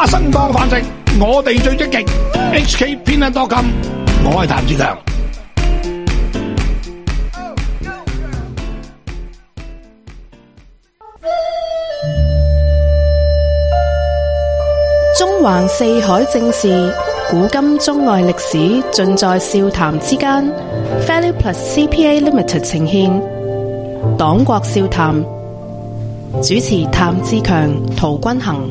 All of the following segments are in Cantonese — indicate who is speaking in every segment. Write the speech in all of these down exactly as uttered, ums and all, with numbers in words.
Speaker 1: 花生當飯食，我哋最積極。H K 偏得多金，我係譚志強。
Speaker 2: 中環四海正事，古今中外歷史，盡在笑談之間。Value Plus C P A Limited 呈獻黨國笑談，主持譚志強、陶君行。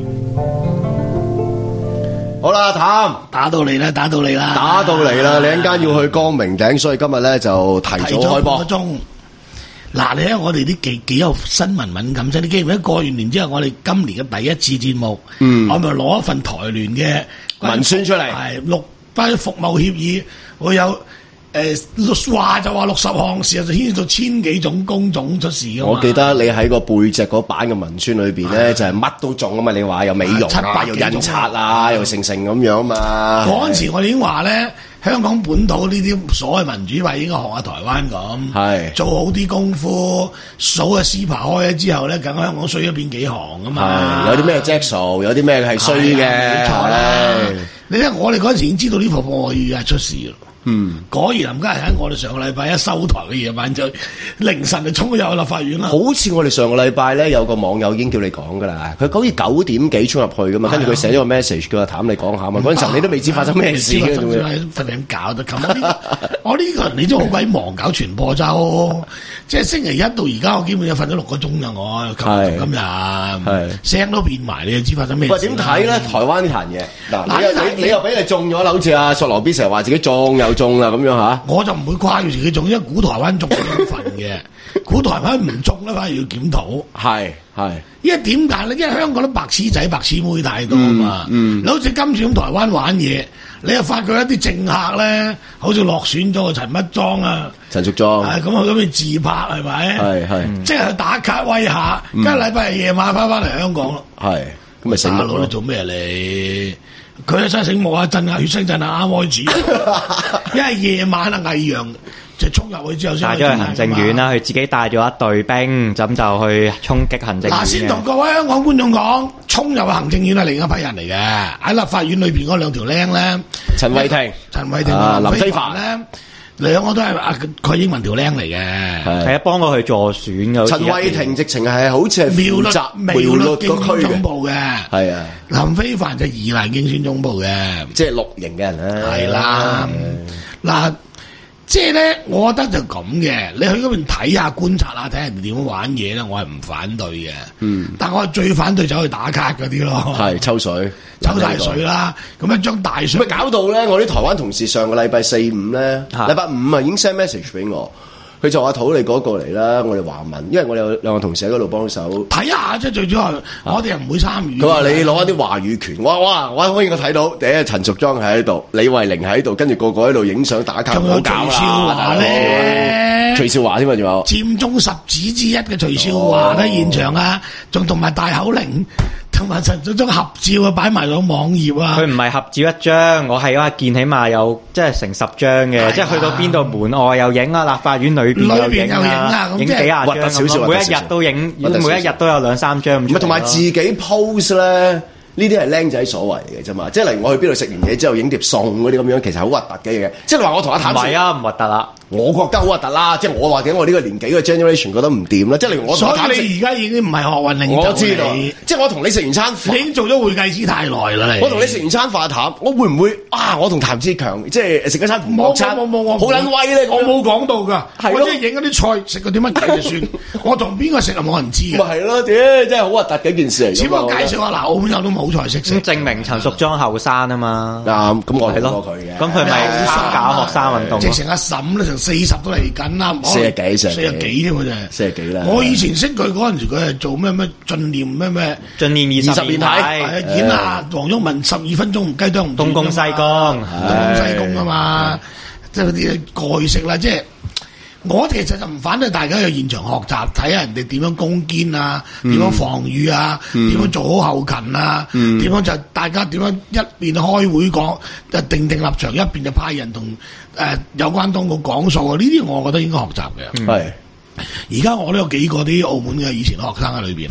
Speaker 3: 好啦，譚
Speaker 1: 打到嚟啦，打到嚟啦，
Speaker 3: 打到嚟啦！你一陣間要去光明頂，所以今日咧就提早開播。
Speaker 1: 嗱，你睇我哋啲幾幾有新聞敏感啫！你記唔記得過完年之後，我哋今年嘅第一次節目，嗯、我咪攞一份台聯嘅
Speaker 3: 文宣出嚟，
Speaker 1: 係六班服務協議，會有誒話、呃、就話六十項，事實就牽涉到千幾種工種出事㗎嘛。
Speaker 3: 我記得你喺個背脊嗰版嘅文宣裏邊咧，就係乜都中啊嘛！你話有美容啊，又印刷啊，又成成咁樣嘛。嗰陣
Speaker 1: 時我哋已經話咧。香港本土呢啲所謂民主派應該學下台灣咁，係做好啲功夫，數下 C P A 開咗之後咧，咁香港衰咗變幾行啊嘛。
Speaker 3: 有啲咩 Jackson， 有啲咩係衰嘅。冇錯啦。
Speaker 1: 你睇我哋嗰陣時已經知道呢部貨業係出事咯。嗯，果然林家係喺我哋上個禮拜一收台嘅夜晚就凌晨就衝咗入立法院啦。
Speaker 3: 好似我哋上個禮拜咧有個網友已經叫你講噶啦，佢好似九點幾衝入去噶嘛，跟住佢寫咗個 message 叫阿譚你講下嘛。嗰陣時候你都未知發生咩事嘅，仲要
Speaker 1: 瞓點搞得咁？我呢個人你都好鬼忙搞傳播周，即係星期一到而家我基本上瞓咗六個鐘噶我，今今日聲都變埋，你就知發生咩事。喂，
Speaker 3: 點睇咧？台灣呢壇嘢嗱，你你又俾你中咗啦，好似阿索羅 B 成日話自己中又中啦咁樣吓，
Speaker 1: 我就唔會誇住自己中，因為估台灣中係份嘅，估台灣唔中咧反而要檢討。
Speaker 3: 係係，
Speaker 1: 因為點解咧？因為香港啲白痴仔白痴妹太多啊嘛。嗯，嗯你好似今次咁台灣玩嘢，你又發覺一啲政客咧，好似落選咗個陳乜莊啊，
Speaker 3: 陳淑莊，
Speaker 1: 係咁佢咁去自拍係咪？係係，即係去打卡威下，跟住禮拜日夜晚翻翻嚟香港咯。係，咁咪醒目咯？你做咩你？佢啊真係醒目啊！震下血腥震下啱開始，因為夜晚啊毅揚就衝入去之後先。帶咗去行政院啦，佢自己帶咗一隊兵，咁就去衝擊行政院。嗱，先同各位香港觀眾講，衝入去行政院係另一批人嚟嘅。喺立法院裏邊嗰兩條僆咧，
Speaker 3: 陳慧婷、
Speaker 1: 陳慧婷
Speaker 3: 啊、林飛帆
Speaker 1: 咧，兩個都係啊，佢英文條僆嚟嘅，
Speaker 4: 係啊，幫過佢助選嘅。
Speaker 3: 陳慧婷直情係好似係負責苗栗競選總部嘅，係啊。
Speaker 1: 林飛帆就宜蘭競選總部嘅，
Speaker 3: 即係綠營嘅人啦。
Speaker 1: 係啦，嗱，即係咧，我覺得就咁嘅。你去嗰邊睇下、觀察下，睇人哋點樣玩嘢咧，我係唔反對嘅。嗯，但我係最反對走去打卡嗰啲咯。
Speaker 3: 係抽水，
Speaker 1: 抽大水啦。咁一張大水，
Speaker 3: 咪搞到咧？我啲台灣同事上個禮拜四五咧，禮拜五啊已經 send message 俾我。佢就話討你嗰個嚟啦，我哋華文，因為我哋有兩個同事喺嗰度幫手
Speaker 1: 睇下啫，最主要我哋又唔會參與。
Speaker 3: 佢話你攞一啲話語權，哇哇！我可以我睇到，第一陳淑莊喺度，李慧玲喺度，跟住個個喺度影相打卡，
Speaker 1: 仲有徐少華咧，
Speaker 3: 徐少華添啊，仲有
Speaker 1: 佔中十指之一嘅徐少華喺現場啊，仲同埋大口令。同埋陳淑莊合照啊，擺埋個網頁啊！
Speaker 4: 佢唔係合照一張，我係話見起碼有即係成十張嘅，即係去到邊度門外又影啊，立法院裏邊又影啊，影幾廿張咁，每一日都影，每一日都有兩三張。唔
Speaker 3: 係同埋自己 post 咧。呢啲係僆仔所謂嚟嘅啫嘛，即係例如我去邊度食完嘢之後影碟餸嗰啲咁樣，其實好核突嘅嘢。即係話我同阿譚，
Speaker 4: 唔係啊，唔核突啦。
Speaker 3: 我覺得好核突啦，即係我或者我呢個年紀嘅 generation 覺得唔掂啦。即係例如我同阿譚，
Speaker 1: 所以你而家已經唔係學運領袖，
Speaker 3: 我知道。即係我同你食完餐飯，
Speaker 1: 你已經做咗會計師太耐啦。
Speaker 3: 我同你食完餐飯譚，我會唔會啊？我同譚志強即係食一餐唔學餐，
Speaker 1: 冇冇冇，
Speaker 3: 好撚威咧！
Speaker 1: 我冇講到㗎，我即係影嗰啲菜，食嗰啲乜嘢就算。我同邊個食啊？冇人知嘅。
Speaker 3: 咪係咯，屌真係好核突嘅一件事嚟。
Speaker 1: 只不過介紹下嗱，澳門有都冇菜食食。
Speaker 4: 證明陳淑莊後生啊嘛，
Speaker 3: 啱，咁我睇過佢嘅，
Speaker 4: 咁佢咪搞學生運動？
Speaker 1: 直情阿嬸咧，成四十都嚟緊啦，
Speaker 3: 四十幾，
Speaker 1: 四十幾添，佢真係
Speaker 3: 四十幾啦。
Speaker 1: 我以前識佢嗰陣時，佢係做咩咩進念咩咩
Speaker 4: 進念二十年體，
Speaker 1: 係啊演啊黃毓民十二分鐘唔雞啄唔斷，
Speaker 4: 東宮西宮，
Speaker 1: 東宮西宮啊嘛，即係嗰啲蓋式啦，即係。我其實就唔反對大家去現場學習，睇下人哋點樣攻堅啊，點、嗯、樣防禦啊，點、嗯、樣做好後勤啊，點、嗯、樣就大家點樣一邊開會講，就定定立場，一邊就派人同誒、呃、有關當局講數啊！呢啲我覺得應該學習嘅。係、嗯，而家我都有幾個啲澳門嘅以前學生喺裏邊啦。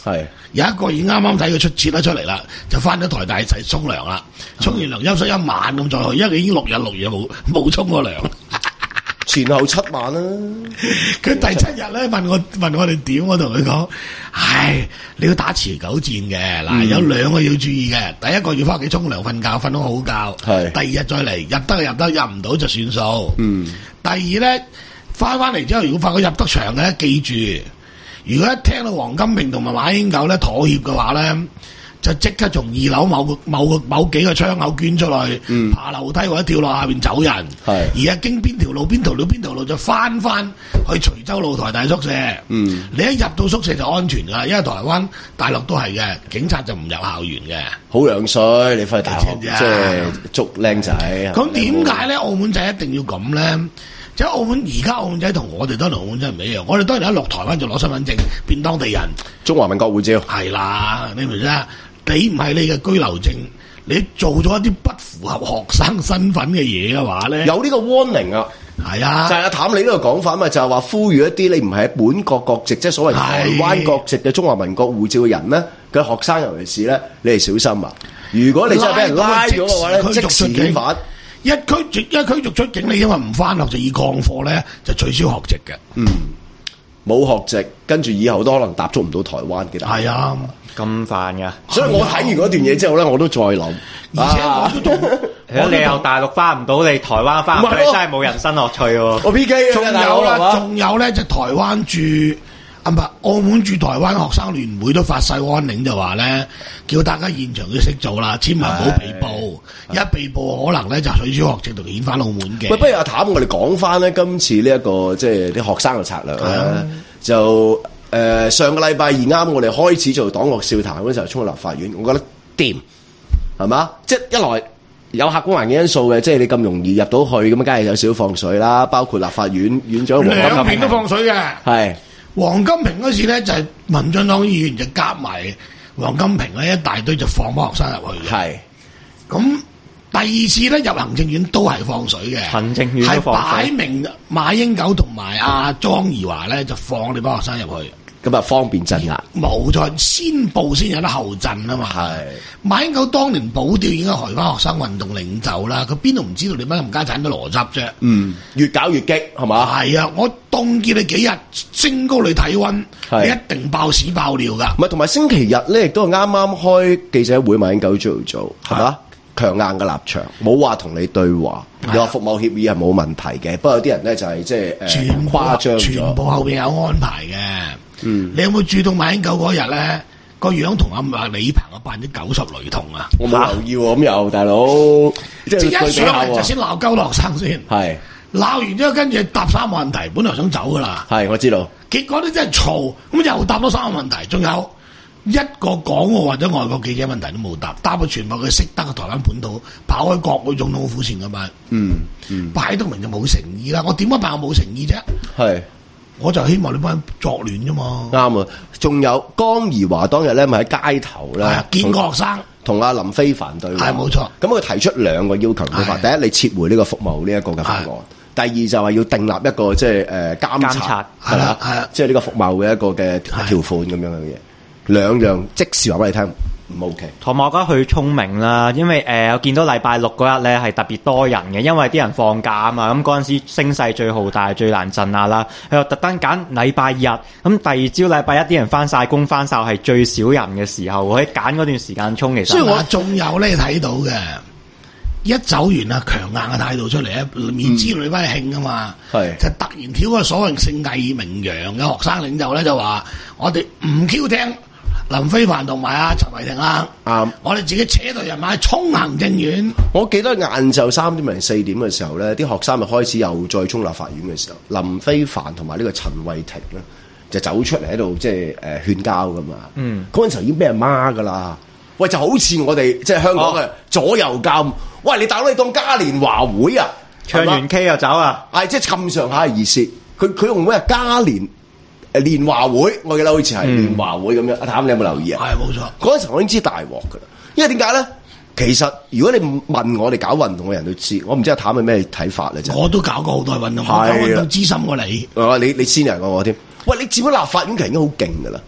Speaker 3: 係
Speaker 1: 有一個已經啱啱睇佢出切得出嚟啦，就翻咗台大仔沖涼啦，沖完涼休息一晚咁再去，因為佢已經六日六夜冇冇沖過涼。
Speaker 3: 前後七晚啦，
Speaker 1: 佢第七日咧問我問我哋點，我同佢講：唉，你要打持久戰嘅，嗱、嗯、有兩個要注意嘅，第一個要翻屋企沖涼瞓覺，瞓到好覺；係第二日再嚟，入得就入得，入唔到就算數。嗯，第二咧翻翻嚟之後，如果發覺入得場嘅，記住，如果一聽到黃金平同埋馬英九咧妥協嘅話咧，就即刻從二樓某個某個某幾個窗口捐出去，嗯、爬樓梯或者跳落下邊走人。係而家經邊條路邊條路邊條路就翻翻去徐州路台大宿舍。嗯，你一入到宿舍就安全噶，因為台灣大陸都係嘅，警察就唔入校園嘅。
Speaker 3: 好樣衰，你翻去大學即係捉靚仔。
Speaker 1: 咁點解咧？澳門仔一定要咁咧？即係澳門而家澳門仔同我哋都同澳門仔唔一樣。我哋當然一落台灣就攞身份證變當地人，
Speaker 3: 中華民國護照。係
Speaker 1: 啦，你明唔明啊？你唔係你嘅居留證，你做咗一啲不符合學生身份嘅嘢嘅話咧，
Speaker 3: 有呢個 warning 啊，
Speaker 1: 係啊，
Speaker 3: 就係阿譚你呢個講法嘛，就係話呼籲一啲你唔係喺本國國籍，即係所謂台灣國籍嘅中華民國護照嘅人咧嘅學生，尤其是咧，你哋小心啊！如果你真係俾人拉咗嘅話咧，即時遣返，
Speaker 1: 一驅逐一驅逐出境，你因為唔翻學就以降課咧，就取消學籍嘅。嗯，
Speaker 3: 冇學籍，跟住以後都可能踏足唔到台灣嘅。
Speaker 1: 係啊。
Speaker 4: 咁煩噶，
Speaker 3: 所以我睇完嗰段嘢之後咧，我都再諗。
Speaker 1: 而且我都同，
Speaker 4: 如果你由大陸翻唔到，你台灣翻唔到，真係冇人生樂趣喎。
Speaker 3: 我 P K
Speaker 1: 仲有啦，仲有咧，就台灣駐啊唔係澳門駐台灣學生聯會都發晒安令，就話咧，叫大家現場要識做啦，千萬唔好被捕，一被捕可能咧就取消學籍同遣返澳門嘅。
Speaker 3: 喂，不如阿譚，我哋講翻咧今次呢、這、一個即係啲學生嘅策略咧，就。誒、呃，上個禮拜二啱，我哋開始做黨樂笑談嗰陣時候，衝去立法院，我覺得掂，係嘛？即係一來有客觀環境因素嘅，即係你咁容易入到去，咁梗係有少少放水啦。包括立法院院長黃金平，兩邊
Speaker 1: 都放水嘅。係黃金平嗰時咧，就係、是、民進黨議員就夾埋黃金平咧一大堆，就放班學生入去嘅。係咁第二次咧入行政院都係放水嘅，行政院係擺明馬英九同埋阿莊宜華咧就放你班學生入去。
Speaker 3: 咁啊，方便鎮壓，
Speaker 1: 冇錯，先報先有得後鎮啊嘛。係馬英九當年保釣已經係台灣學生運動領袖啦，佢邊度唔知道你乜冚家產嘅邏輯啫？嗯，越搞越激係嘛？係啊，我凍結你幾日，升高你體溫，你一定爆屎爆尿噶。
Speaker 3: 唔係，同埋星期日咧，亦都係啱啱開記者會，馬英九做做係嘛？強硬嘅立場，冇話同你對話，你話服務協議係冇問題嘅。不過有啲人咧就係即係誒誇張咗，
Speaker 1: 全部後邊有安排嘅。嗯，你有冇注到馬英九嗰日咧個樣同阿阿李鵬嘅百分之九十雷同啊？
Speaker 3: 我冇留意喎，咁又大佬，
Speaker 1: 即係一上嚟就先鬧鳩學生先，係鬧完之後跟住答三個問題，本來想走噶啦，
Speaker 3: 係我知道，
Speaker 1: 結果咧真係嘈，咁又答多三個問題，仲有一個港澳或者外國記者問題都冇答，答到全部佢識得嘅台灣本土跑開國會總統府前噶嘛，嗯嗯，擺到明就冇誠意啦，我點解扮我冇誠意啫？係。我就希望你班作亂啫嘛。
Speaker 3: 啱啊！仲有江宜華當日咧，咪喺街頭咧
Speaker 1: 見過學生，
Speaker 3: 同阿林飛帆對話。
Speaker 1: 係冇錯。
Speaker 3: 咁佢提出兩個要求，第一，你撤回呢個服務呢一個嘅方案；第二就係要訂立一個即係誒監察係啦，係啊，即係呢個服務嘅一個嘅條款咁樣嘅嘢。兩樣即時話俾你聽。唔 OK，
Speaker 4: 同埋我覺得佢聰明啦，因為誒、呃、我見到禮拜六嗰日咧係特別多人嘅，因為啲人放假啊嘛，咁嗰陣時聲勢最浩大，最難鎮壓啦。佢又特登揀禮拜日，咁第二朝禮拜一啲人翻晒工翻晒係最少人嘅時候，佢揀嗰段時間衝，其實。所以
Speaker 1: 我仲有咧睇到嘅，一走完啊強硬嘅態度出嚟咧，面之裏翻係興啊嘛，係、嗯、就突然挑個所謂姓魏名揚嘅學生領袖咧就話：我哋唔 Q 聽。林飛帆同埋阿陳偉霆啦，啱、嗯，我哋自己扯隊人馬衝行政院。
Speaker 3: 我記得晏晝三點零四點嘅時候咧，啲學生咪開始又再衝立法院嘅時候，林飛帆同埋呢個陳偉霆咧就走出嚟喺度即係誒勸交噶嘛。嗯，嗰陣時候已經俾人罵噶啦。喂，就好似我哋即係香港嘅左右監、哦。喂，你大佬你當嘉年華會啊？
Speaker 4: 唱完 K 又走啊？
Speaker 3: 係即係咁上下嘅意思。佢佢用咩嘉年？誒，聯華會，我記得好似係聯華會咁樣。阿、嗯、譚，你有冇留意啊？
Speaker 1: 係冇錯。
Speaker 3: 嗰陣時我已經知大鑊噶啦，因為點解咧？其實如果你問我哋搞運動嘅人都知，我唔知阿譚係咩睇法咧。
Speaker 1: 我都搞過好多運動，我搞運動資深過你。
Speaker 3: 啊，你你先人過我添。喂，你接咗立法院其實已經好勁噶啦。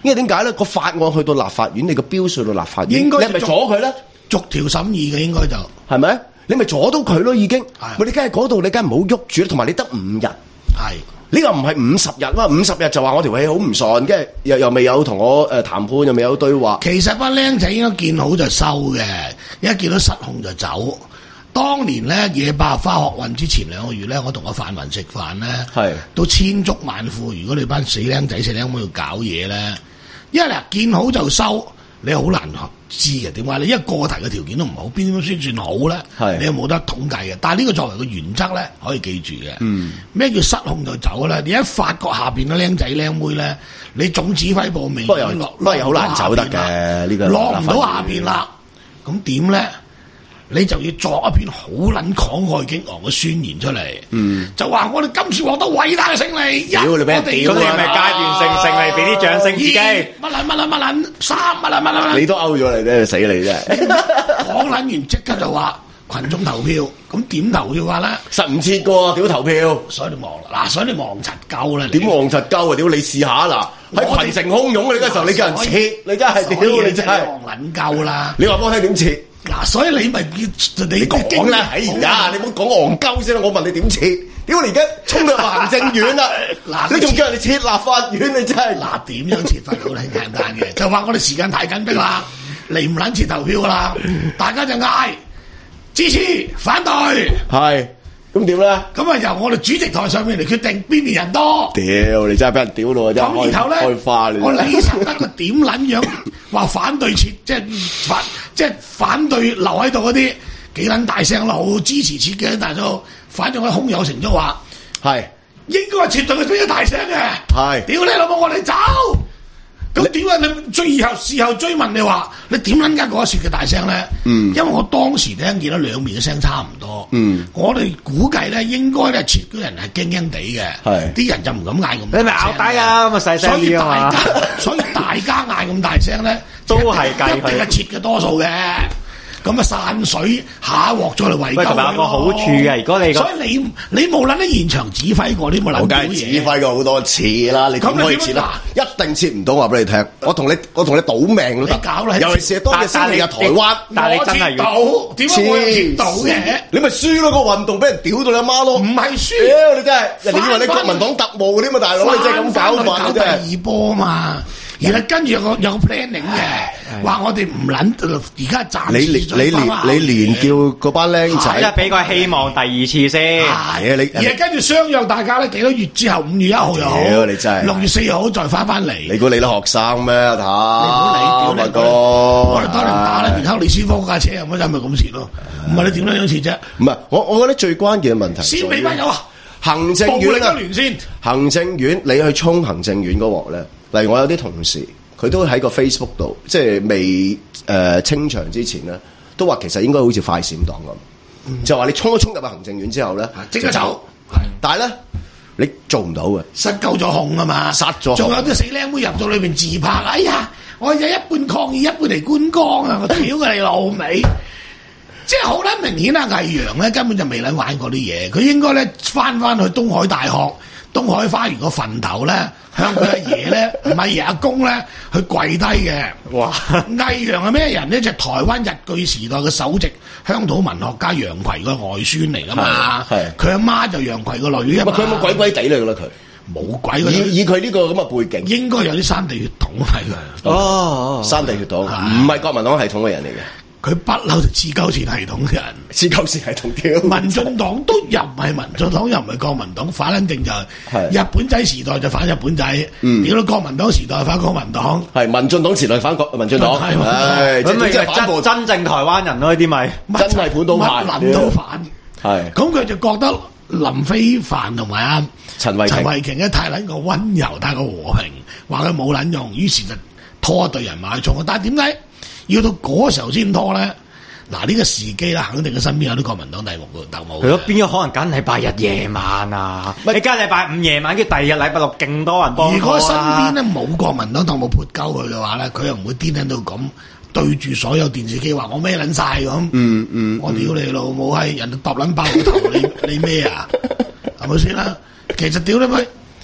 Speaker 3: 因為點解咧？個法案去到立法院，你個標數到立法院，
Speaker 1: 應該
Speaker 3: 你係咪阻佢咧？
Speaker 1: 逐條審議嘅應該就
Speaker 3: 係咪？你咪阻到佢咯，已經。喂，你梗係嗰度，你梗係唔好喐住，同埋你得五日。
Speaker 1: 係
Speaker 3: 呢個唔係五十日嘛？五十日就話我條氣好唔順，跟住又又未有同我誒談判，又未有對話。
Speaker 1: 其實班僆仔應該見好就收嘅，一見到失控就走。當年咧野百合花學運之前兩個月咧，我同個泛民食飯咧，係都千足萬褲。如果你班死僆仔死僆妹要搞嘢咧，因為嗱見好就收，你好難知嘅。點解？你一個題嘅條件都唔好，邊點先算好咧？係你又冇得統計嘅。但係呢個作為個原則咧，可以記住嘅。嗯，咩叫失控就走咧？你一發覺下邊嘅僆仔僆妹咧，你總指揮部未
Speaker 3: 不過又不過又好難走得嘅呢個
Speaker 1: 落唔到下邊啦。咁點咧？你就要作一篇好撚慷慨激昂嘅宣言出嚟，嗯、就話我哋今次獲得偉大嘅勝利，
Speaker 3: 屌你俾人屌，
Speaker 4: 咁你咪階段性勝利，俾啲掌聲自己。
Speaker 1: 乜撚乜撚乜撚，三乜撚乜撚，
Speaker 3: 你都勾咗你咧，死你真係！
Speaker 1: 講撚完即刻就話群眾投票，咁點投票話咧？
Speaker 3: 實唔切㗎，屌投票！
Speaker 1: 所以你望嗱，所以你望柒鳩啦！
Speaker 3: 點望柒鳩啊？屌你試下嗱，喺群情洶湧嘅呢個時候，你叫人切，你真係屌你真係
Speaker 1: 望撚鳩啦！
Speaker 3: 你話幫我聽點切？
Speaker 1: 嗱，所以你咪你
Speaker 3: 你講啦，喺而家你唔好講戇鳩先啦，我問你點切？屌你而家衝到行政院啦！嗱，你仲叫人哋切立法院，你真係
Speaker 1: 嗱點樣切法好簡單嘅，就話我哋時間太緊迫啦，嚟唔撚切投票啦，大家就嗌支持、反對，
Speaker 3: 係咁點咧？
Speaker 1: 咁啊由我哋主席台上面嚟決定邊邊人多。
Speaker 3: 屌你真係俾人屌到啊！真係
Speaker 1: 咁然後咧，
Speaker 3: 開花你
Speaker 1: 我李實德佢點撚樣話反對切，即係反即係反對留喺度嗰啲幾撚大聲啦，好支持切嘅，但係就反正佢空有成咗話係應該係切對佢比較大聲嘅。係屌你老母，我哋走。咁點解你追以後事後追問你話你點撚解嗰一切嘅大聲咧？嗯，因為我當時聽見到兩面嘅聲差唔多。嗯，我哋估計咧應該咧切嗰人係驚驚地嘅。係啲人就唔敢嗌咁。你咪拗底啊！咁啊細聲啲啊嘛。所以大家嗌咁大聲咧，都係計佢一定係切嘅多數嘅。咁啊散水下一鑊再嚟圍救佢。同埋有個好處嘅，如果你所以你你冇撚喺現場指揮過，你冇撚到嘢。我梗係指揮過好多次啦，你點可以切啦？一定切唔到，話俾你聽。我同你我同你賭命都得。你搞啦！尤其是當日星期日台灣，但係你真係到點解我又切到嘅？你咪輸咯！個運動俾人屌到你阿媽咯！唔係輸，屌你真係！人哋以為你國民黨特務嗰啲嘛，大佬你真係咁搞法嘅啫。搞第二波嘛！而係跟住有個有個 planning 嘅，話我哋唔撚而家暫時你你連你連叫嗰班僆仔，即係俾個希望第二次先。係啊，你而係跟住相約大家咧幾多月之後，五月一號又好，你真係六月四號再翻翻嚟。你估你啲學生咩？睇你估你屌你哥，我哋當年打咧，然後李斯科架車咁就咪咁切咯。唔係你點樣樣切啫？唔係我我覺得最關鍵嘅問題先尾班友啊，行政院啊，行政院你去衝行政院嗰鑊咧。例如我有啲同事，佢都喺個 Facebook 度，即係未誒、呃、清場之前咧，都話其實應該好似快閃黨咁，嗯、就話你衝一衝入去行政院之後咧，即刻走。係，但係咧你做唔到嘅，失夠咗控啊嘛，殺咗。仲有啲死靚妹入到裏邊自拍，哎呀，我有一半抗議，一半嚟觀光啊！我屌佢你老味，即係好撚明顯啊！魏揚咧根本就未撚玩過啲嘢，佢應該咧翻翻去東海大學。東海花園個墳頭咧，向佢阿爺咧，唔係爺阿公咧，去跪低嘅。哇！魏揚係咩人咧？就係、台灣日據時代嘅首席鄉土文學家楊逵個外孫嚟噶嘛。係佢阿媽就楊逵個女啊嘛。佢有冇鬼鬼地嚟噶啦？佢冇鬼。以以佢呢個咁嘅背景，應該有啲山地血統係佢。哦，山地血統，唔係國民黨系統嘅人嚟嘅。佢不嬲就自鳩前系統嘅人，自鳩前系統屌。民進黨都又唔係民進黨，又唔係國民黨，反肯定就係日本仔時代就反日本仔，屌到國民黨時代反國民黨，係民進黨時代反國民進黨，係咁咪即係真真正台灣人咯？呢啲咪真係本土派，諗到反係。咁佢就覺得林飛帆同埋阿陳慧陳慧瓊咧太撚個溫柔，太過和平，話佢冇撚用，於是就拖一隊人馬去衝。但係點解要到嗰時候先拖咧？嗱，呢個時機啦，肯定佢身邊有啲國民黨特務特務。係咯，邊有可能揀禮拜日夜晚啊？你揀禮拜五夜晚，跟住第二日禮拜六勁多人幫佢啊！如果身邊咧冇國民黨特務潑鳩佢嘅話咧，佢又唔會癲喺度咁對住所有電視機話我咩撚晒咁。嗯嗯，我屌你老母閪，人哋揼撚爆個頭，你你咩啊？係咪先啦？其實屌你咪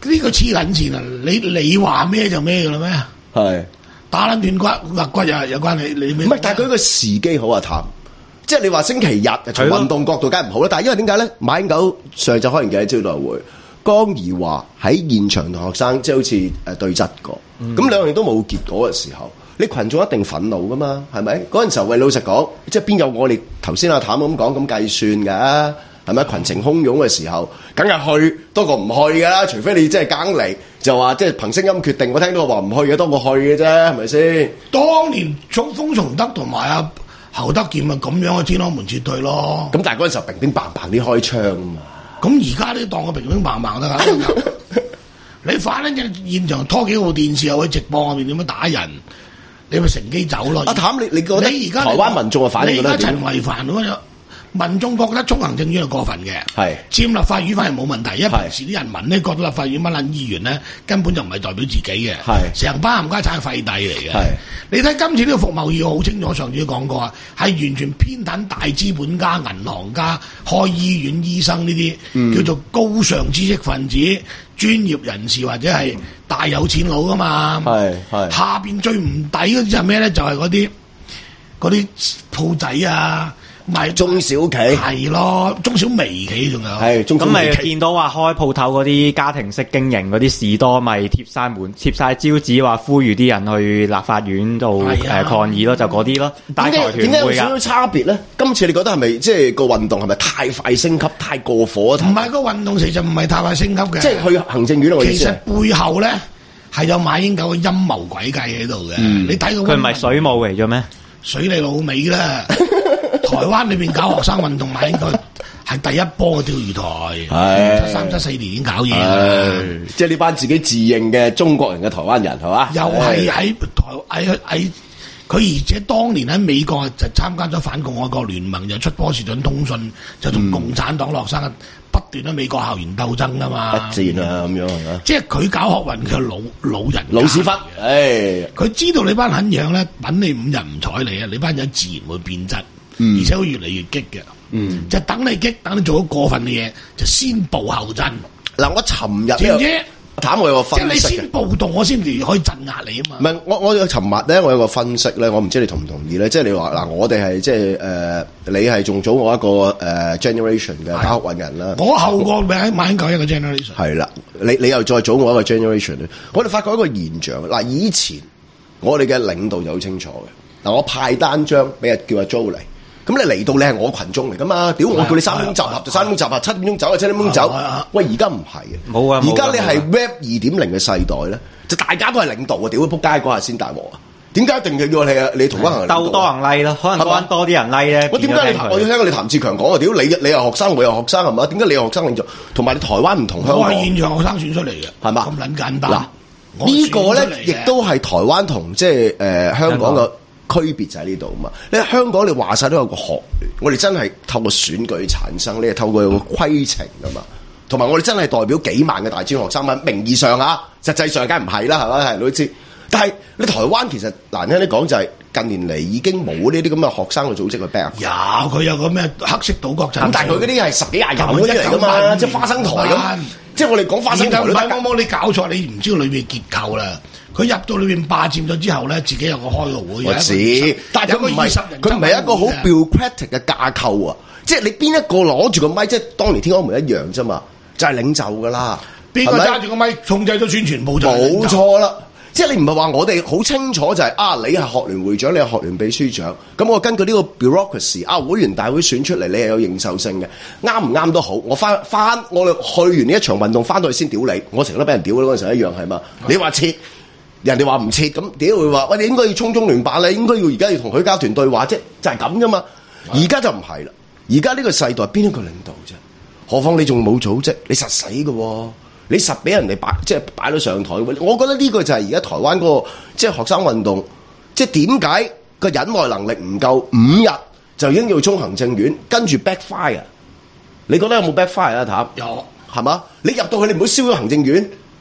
Speaker 1: 呢個黐撚線啊！你你話咩就咩㗎啦咩？
Speaker 3: 係
Speaker 1: 打撚斷骨肋骨又有關你你咩？
Speaker 3: 唔係，但係佢個時機好啊，譚。即係你話星期日從運動角度梗係唔好啦，但係因為點解咧？馬英九上晝開完記者招待會，江宜樺喺現場同學生即係好似誒對質過，咁、嗯、兩樣都冇結果嘅時候，你群眾一定憤怒噶嘛？係咪？嗰陣時候喂，老實講，即係邊有我哋頭先阿譚咁講咁計算㗎？係咪？群情洶湧嘅時候，梗係去多過唔去㗎啦。除非你即係梗嚟就話即係憑聲音決定，我聽到話唔去嘅多過去嘅啫，係咪先？
Speaker 1: 當年衝鋒從德同埋阿侯德健咪咁樣去天安門撤退咯。
Speaker 3: 咁但係嗰陣時候乒乒乓乓啲開槍啊嘛。咁
Speaker 1: 而家都當個乒乒乓乓得㗎。你反正現場拖幾部電視又去直播外面點樣打人，你咪乘機走咯。
Speaker 3: 阿譚，你你覺得你而家台灣民眾嘅反應覺得點？你而家陳維凡咁樣。民眾覺得中行政院係過分嘅，係佔立法院反而冇問題，因為平時啲人民咧覺得立法院乜撚議員咧根本就唔係代表自己嘅，係成班冚家產廢帝嚟嘅。係你睇今次呢個服貿業好清楚，上次都講過啊，係完全偏袒大資本家、銀行家、開醫院醫生呢啲、嗯、叫做高尚知識分子、專業人士或者係大有錢佬噶嘛。係係下邊最唔抵嗰啲係咩咧？就係嗰啲嗰啲鋪仔啊！賣中小企
Speaker 1: 係咯，中小微企仲有
Speaker 4: 係，咁咪見到話開鋪頭嗰啲家庭式經營嗰啲士多，咪貼晒門、貼晒招紙，話呼籲啲人去立法院度誒、呃、抗議咯，就嗰啲咯。大財團會㗎。點解有少少差別咧？
Speaker 3: 今次你覺得係咪即係個運動係咪太快升級、太過火？
Speaker 1: 唔係個運動其實唔係太快升級嘅，
Speaker 3: 即係去行政院咯。
Speaker 1: 其實背後咧係有馬英九嘅陰謀詭計喺度嘅。嗯、你睇佢
Speaker 4: 唔係水務嚟咗咩？
Speaker 1: 水你老味啦！台灣裏邊搞學生運動，馬英九係第一波嘅釣魚台，七三七四年已經搞嘢啦。
Speaker 3: 即係呢班自己自認嘅中國人嘅台灣人係嘛？
Speaker 1: 又係喺台喺喺佢，而且當年喺美國就參加咗反共愛國聯盟，就出波士頓通訊，就同共產黨學生不斷喺美國校園鬥爭啊嘛，
Speaker 3: 一戰啊咁樣係嘛？
Speaker 1: 即係佢搞學運嘅老老人
Speaker 3: 老屎忽，唉！
Speaker 1: 佢知道你班狠樣咧，品你五日唔睬你啊，你班人自然會變質。嗯、而且會越嚟越激嘅，嗯，就等你激，等你做咗過分嘅嘢，就先暴後震。
Speaker 3: 嗱，我尋日知唔知？譚我有個分析嘅，
Speaker 1: 即係你先暴動，我先至可以鎮壓你啊嘛。
Speaker 3: 唔係，我我尋日咧，我有個分析咧，我唔知你同唔同意咧。即係你話嗱，我哋係即係誒，你係仲早我一個誒、呃、generation 嘅打學運人啦。我
Speaker 1: 後過咪喺馬英九一個 generation。
Speaker 3: 係啦，你你又再早我一個 generation 咧。我哋發覺一個現象，嗱，以前我哋嘅領導就好清楚嘅。嗱，我派單張俾阿叫阿 Joe 嚟。咁你嚟到你係我群眾嚟噶嘛？屌我叫你三點集合就三點集合，七點鐘走就七點鐘走。喂，而家唔係嘅，
Speaker 4: 冇啊！
Speaker 3: 而家你係 Web 二點零嘅世代咧，就大家都係領導啊！屌佢仆街嗰下先大鑊啊！點解一定要你啊？你同班人
Speaker 4: 鬥多人 like 咯，可能班多啲人 like 咧。
Speaker 3: 我點解你我要聽過你譚志強講啊？屌你你係學生，我又學生係嘛？點解你係學生領袖？同埋你台灣唔同香港。
Speaker 1: 我係現場學生選出嚟嘅，係嘛？咁撚簡單。
Speaker 3: 嗱，呢個咧亦都係台灣同即係誒香港嘅區別就喺呢度嘛！你喺香港，你話晒都有個學聯，我哋真係透過選舉產生，你係透過有個規程噶嘛。同埋我哋真係代表幾萬嘅大專學生，名義上啊，實際上梗係唔係啦，係咪？係你都知。但係你台灣其實難聽啲講就係近年嚟已經冇呢啲咁嘅學生嘅組織去 back。有
Speaker 1: 佢有個咩黑色島國陣，
Speaker 3: 咁但係佢嗰啲係十幾廿人嗰啲嚟噶嘛，即係花生台咁。即係我哋講花生台，
Speaker 1: 唔係，我你搞錯，你唔知道裏面結構啦。佢入到裏邊霸佔咗之後咧，自己有個開個會，
Speaker 3: 我知，但係佢唔係佢唔係一個好 bureaucratic 嘅架構啊！即係你邊一個攞住個咪，即係當年天安門一樣啫嘛，就係、是、領袖噶啦。
Speaker 1: 邊個揸住個咪控制咗宣傳部就
Speaker 3: 冇錯啦。即係你唔係話我哋好清楚就係、是、啊，你係學聯會長，你係學聯秘書長，咁我根據呢個 bureaucracy 啊，會員大會選出嚟，你係有認受性嘅，啱唔啱都好。我翻翻我哋去完呢一場運動，翻到去先屌你，我成日都俾人屌嗰陣時候一樣係嘛？你話切？人哋話唔切咁，點會話？喂，你應該要衝中聯辦咧，應該要而家要同許家屯對話啫，就係咁啫嘛。而家就唔係啦，而家呢個世代邊一個領導啫？何況你仲冇組織，你實死嘅，你實俾人哋擺即係擺到上台。我覺得呢個就係而家台灣嗰、那個即係學生運動，即係點解個忍耐能力唔夠五日就已經要衝行政院，跟住 backfire？你覺得有冇 backfire 啊？譚有係嘛？你入到去你唔好燒咗行政院。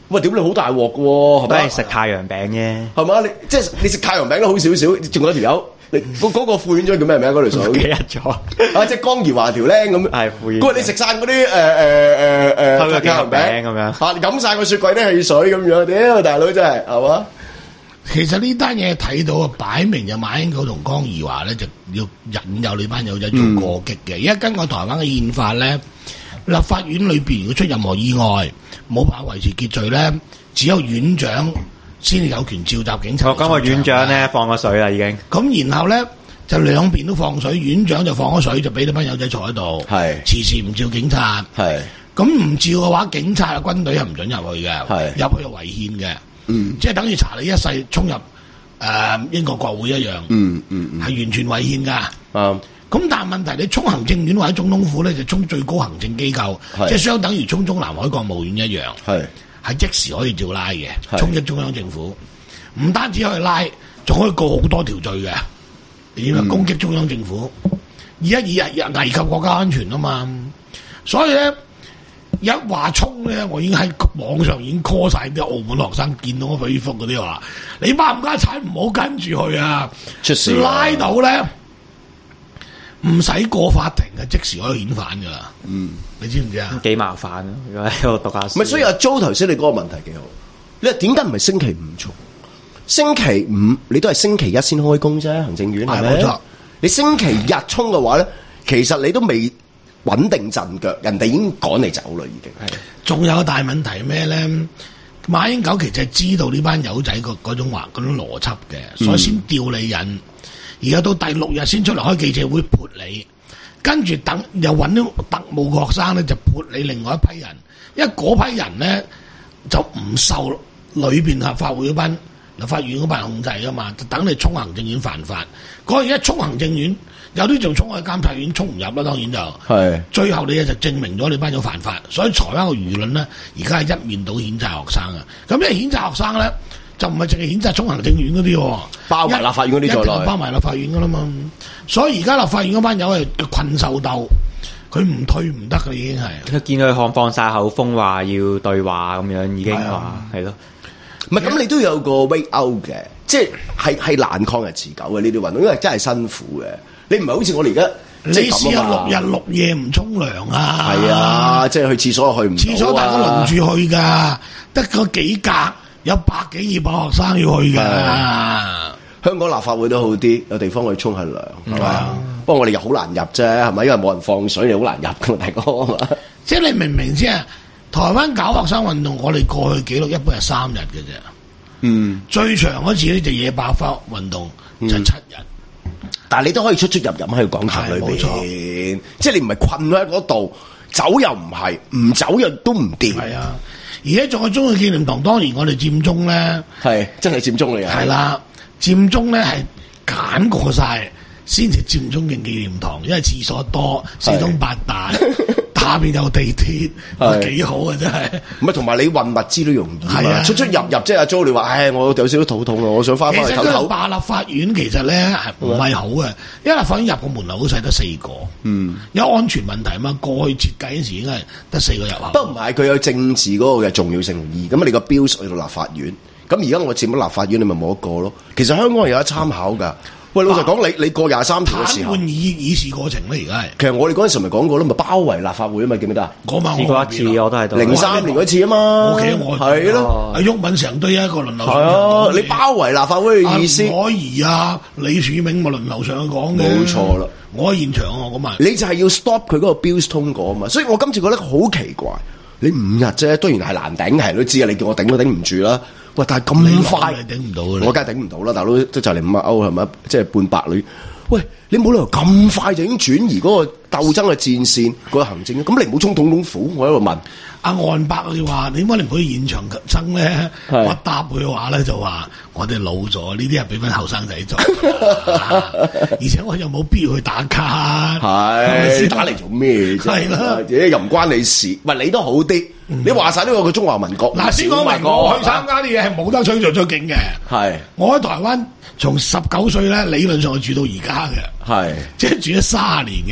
Speaker 3: 喂，屌你好大鑊嘅喎，係咪？
Speaker 4: 都係食太陽餅啫，
Speaker 3: 係嘛？你即係你食太陽餅都好少少，仲有條友。你嗰嗰個副院長叫咩名？嗰條數
Speaker 4: 記得咗
Speaker 3: 啊！即係江宜華條僆咁，
Speaker 4: 係副院。
Speaker 3: 佢話你食晒嗰啲誒誒誒誒太陽餅
Speaker 4: 咁樣，
Speaker 3: 啊飲晒個雪櫃啲汽水咁樣，屌大佬真係係嘛？
Speaker 1: 其實呢單嘢睇到啊，擺明就馬英九同江宜華咧就要引誘你班友仔做過激嘅。而家、嗯、根據台灣嘅憲法咧，立法院裏邊如果出任何意外，冇辦法維持秩序咧，只有院長先至有權召集警察。
Speaker 4: 哦，咁個院長咧放咗水啦，已經。
Speaker 1: 咁然後咧就兩邊都放水，院長就放咗水，就俾你班友仔坐喺度。係是，遲遲唔召警察。係是，咁唔召嘅話，警察啊軍隊係唔准入去嘅。係是，入去就違憲嘅。嗯，即係等於查理一世衝入誒、呃、英國國會一樣。嗯嗯嗯，係、嗯、完全違憲噶。嗯，咁但係問題你衝行政院或者總統府咧，就衝最高行政機構，是即係相等於衝中南海國務院一樣。係。係即時可以照拉嘅，衝擊中央政府，唔單止可以拉，仲可以告好多條罪嘅，點啊攻擊中央政府，而家以日危及國家安全啊嘛，所以咧一話衝咧，我已經喺網上已經 call 晒啲澳門學生，見到我 Facebook 嗰啲話，你班冚家鏟唔好跟住去啊，出事拉到咧。唔使過法庭嘅，即時可以遣返噶啦。嗯，你知唔知啊？幾麻煩啊！如果喺度讀下書。唔係，所以阿 Jo 頭先你嗰個問題幾好。你話點解唔係星期五衝？星期五你都係星期一先開工啫，行政院係咪？冇錯。你星期日衝嘅話咧，其實你都未穩定陣腳，人哋已經趕你走啦，已經係。仲有個大問題咩咧？馬英九其實係知道呢班友仔個嗰種話嗰種邏輯嘅，所以先吊你癮。而家到第六日先出嚟開記者會潑你，跟住等又揾啲特務學生咧就潑你另外一批人，因為嗰批人咧就唔受裏邊立法會嗰班立法院嗰班控制噶嘛，就等你衝行政院犯法。嗰日一衝行政院，有啲仲衝去監察院，衝唔入啦，當然就係是最後你就證明咗你班友犯法，所以台灣嘅輿論咧而家係一面倒譴責學生啊。咁因為譴責學生咧。就唔係淨係譴責衝行政院嗰啲，包埋立法院嗰啲在內，包埋立法院噶啦嘛。所以而家立法院嗰班友係困獸鬥，佢唔退唔得噶，已經係。見到佢放放晒口風，話要對話咁樣，已經話係咯。唔係咁，你都有個 way out 嘅，即係係係難抗日持久嘅呢啲運動，因為真係辛苦嘅。你唔係好似我哋而家，你試下六日六夜唔沖涼啊？係啊，即係去廁所去唔到啊！廁所大家輪住去噶，得個幾格。有百幾二百學生要去嘅，香港立法會都好啲，有地方可以沖下涼，係嘛？不過我哋又好難入啫，係咪？因為冇人放水，又好難入噶，大哥。即係你明唔明先啊？台灣搞學生運動，我哋過去記錄一般係三日嘅啫。嗯，最長嗰次呢就野爆發運動就七日，但係你都可以出出入入喺個廣場裏邊，冇錯。即係你唔係困喺嗰度，走又唔係，唔走又都唔掂。係啊。而家仲有中嘅紀念堂，當年我哋佔中咧，係真係佔中嚟嘅。係啦，佔中咧係揀過晒先至佔中嘅紀念堂，因為廁所多，四通八達，下邊有地鐵，幾好啊！真係。唔係同埋你運物資都容易，係啊，出出入入即係阿 Jo 你話，唉，我有少少肚痛啊，我想翻返去唞唞。其實霸立法院其實咧係唔係好嘅，因為立法院入個門口好細，得四個。嗯，有安全問題嘛？過去設計嗰時應該係得四個入口。不過唔係，佢有政治嗰個嘅重要性同意義。咁你個標去到立法院，咁而家我佔咗立法院，你咪冇一個咯。其實香港係有得參考㗎。喂，老實講，你你過廿三條嘅時候，癱瘓議議事過程咧，而家係。其實我哋嗰陣時咪講過咯，咪包圍立法會啊嘛，記唔記得啊？嗰晚試過一次，我都喺度。零三年嗰次啊嘛。我企喺我係咯，阿毓民成堆一個輪流。係啊，你包圍立法會嘅意思。我兒啊，李柱銘咪輪流上去講嘅。冇錯啦，我喺現場啊，咁啊。你就係要 stop 佢嗰個 bills 通過啊嘛，所以我今次覺得好奇怪，你五日啫，當然係難頂，係人都知啊，你叫我頂都頂唔住啦。喂，但係咁快，頂唔到嘅，我梗係頂唔到啦！大佬都就嚟五啊歐係咪？即係半百女。喂，你冇理由咁快就已經轉移嗰個鬥爭嘅戰線，嗰個行政，咁你唔好衝總統府。我喺度問阿岸伯，你話點解你唔可以現場爭咧？是我答佢嘅話咧就話我哋老咗，呢啲係俾翻後生仔做，啊，而且我又冇必要去打卡，係是打嚟做咩啫？係啦，又唔關你事。喂，你都好啲。你話晒呢個個中華民國嗱，先講明我去參加啲嘢係冇得取做出境嘅。係我喺台灣從十九歲咧，理論上係住到而家嘅。係即係住咗卅年嘅。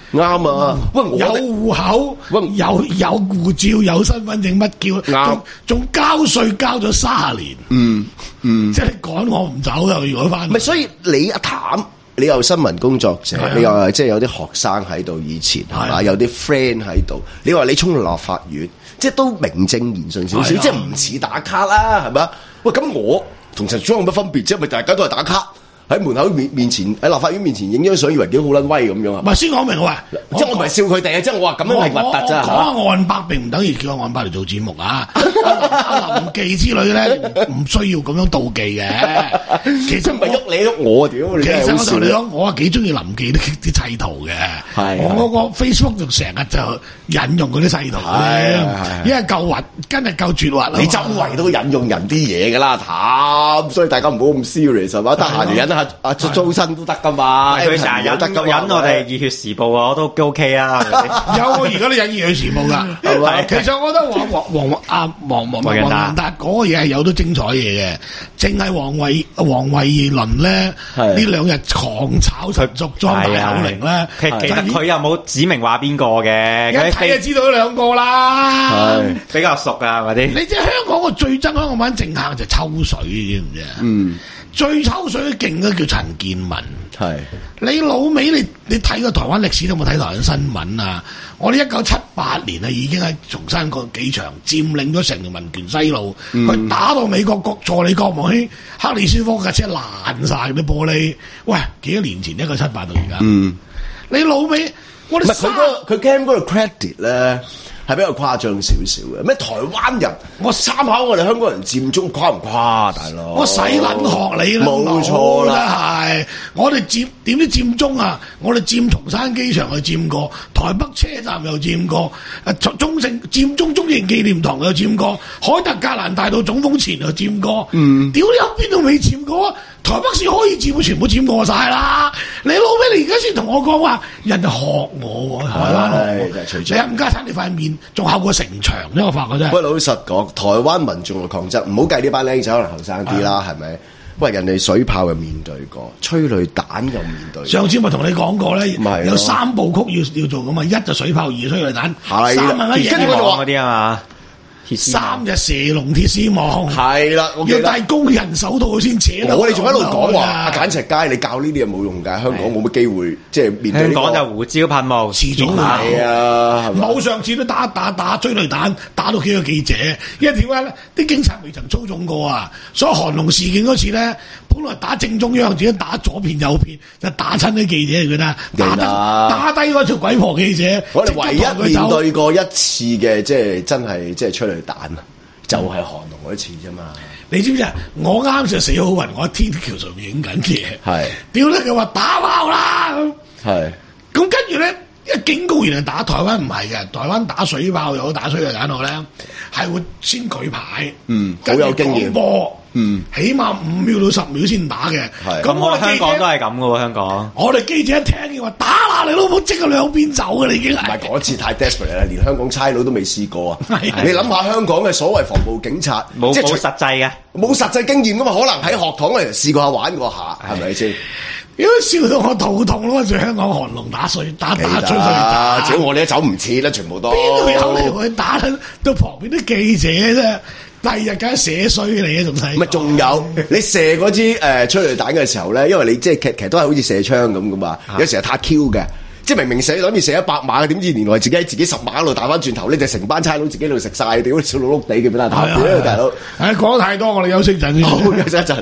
Speaker 3: 啱啊！喂，我
Speaker 1: 有戶口，有有護照，有身份證，乜叫？啱，仲交稅交咗卅年。
Speaker 3: 嗯嗯，
Speaker 1: 即係你趕我唔走又如果翻。
Speaker 3: 唔係，所以你阿譚，你又新聞工作者，你又即係有啲學生喺度，以前係嘛，有啲 friend 喺度。你話你衝落法院，即係都名正言順少少，即係唔似打卡啦，係咪？喂，咁我同陳莊有乜分別啫？咪大家都係打卡。喺門口面面前，喺立法院面前影張相，以為幾好撚威咁樣啊！
Speaker 1: 唔係先講明話，
Speaker 3: 即係我唔係笑佢哋啊！即係我話咁樣係核突咋嚇。
Speaker 1: 講案伯並唔等於叫案伯嚟做節目啊！阿林記之類咧，唔需要咁樣妒忌嘅。其實唔係喐你喐我屌！其實我同你講，我係幾中意林記啲啲砌圖嘅。係我個 Facebook 仲成日就引用嗰啲砌圖嘅，因為夠核，真係夠絕核。
Speaker 3: 你周圍都引用人啲嘢㗎啦，譚，所以大家唔好咁 serious 係嘛？得閒就引。阿阿租身都得噶嘛，
Speaker 4: 佢成日引得引我哋熱血時報啊，我都 OK 啊。
Speaker 1: 有我而家都引熱血時報噶，係咪？其實我覺得黃黃黃阿黃黃黃仁達嗰個嘢係有都精彩嘢嘅，淨係黃慧黃慧倫咧呢兩日狂炒佢續裝大口令咧，
Speaker 4: 其其實佢又冇指明話邊個嘅，
Speaker 1: 一睇就知道咗兩個啦，
Speaker 4: 比較熟啊嗰啲。
Speaker 1: 你知香港個最憎香港班政客就抽水，知唔知啊？嗯。最抽水勁嘅叫陳健民，係你老味，你你睇過台灣歷史都冇睇台灣新聞啊！我哋一九七八年啊，已經喺松山個機場佔領咗成條民權西路，佢、嗯、打到美國國助理國務卿克里斯科架車爛晒啲玻璃。喂，幾多年前一九七八到而家，嗯，你老味，我哋
Speaker 3: 佢嗰佢 cam 嗰個 credit 咧。係比較誇張少少嘅，咩台灣人？我參考我哋香港人佔中誇唔誇，大佬？我使撚學你啦，冇錯啦，係我哋佔點知佔中啊？我哋佔松山機場又佔過，台北車站又佔過，誒中正佔中中正紀念堂又佔過，海特格蘭大道總統前又佔過，嗯，屌你有邊度未佔過啊？台北市可以佔，全部佔過晒啦！你老味，你而家先同我講話，人哋學我喎，台灣學我，你冚家鏟你塊面仲厚過城牆呢？我發覺真係。喂，老實講，台灣民眾嘅抗爭，唔好計呢班僆仔可能後生啲啦，係咪？喂，人哋水炮又面對過，催淚彈又面對。上次咪同你講過咧，有三部曲要要做噶嘛，一就水炮，二就催淚彈，三啊乜嘢？跟住我就話嗰啲啊嘛。三日蛇龍鐵絲網係啦，要戴高人手套先扯到。我哋仲喺度講話，阿簡石街你教呢啲嘢冇用㗎，香港冇乜機會即係面對呢個。香港就胡椒噴霧，始終係啊，冇上次都打打打催淚彈，打到幾個記者，因為點解咧？啲警察未曾操縱過啊，所以韓龍事件嗰次咧，本來打正中央，自己打左邊右邊，就打親啲記者嚟㗎啦，打打低嗰條鬼婆記者。我哋唯一面對過一次嘅，即係真係即係催淚彈啊，就係韓龍嗰一次啫嘛。你知唔知啊？我啱就死好運，我喺天橋上面影緊嘢。係，屌你佢話打爆啦。係，咁跟住咧，一警告完人打台灣唔係嘅，台灣打水炮又好，打水嘅彈落咧，係會先舉牌，嗯，好有經驗波。嗯，起碼五秒到十秒先打嘅。係，咁我哋香港都係咁嘅喎，香港。我哋記者一聽嘅話打啦，你老母即刻兩邊走嘅，你已經係。唔係嗰次太 desperate 啦，連香港差佬都未試過啊！你諗下香港嘅所謂防暴警察，冇冇實際嘅，冇實際經驗噶嘛？可能喺學堂嚟試過下玩過下，係咪先？如果笑到我肚痛咯，就香港韓龍打水打打吹水打，只要我哋都走唔切啦，全部都。邊度有嚟去打到旁邊啲記者啫？第二日梗係寫衰你啊，仲睇？咪仲有你射嗰支誒催淚彈嘅時候咧，因為你即係其其實都係好似射槍咁噶嘛，有時係撻 Q 嘅，即係明明射諗住射一百碼嘅，點知原來自己喺自己十碼嗰度打翻轉頭咧，就成班差佬自己喺度食晒，屌少碌碌地嘅俾大家睇，大佬。誒講得太多，我哋休息陣先。好，休息一陣。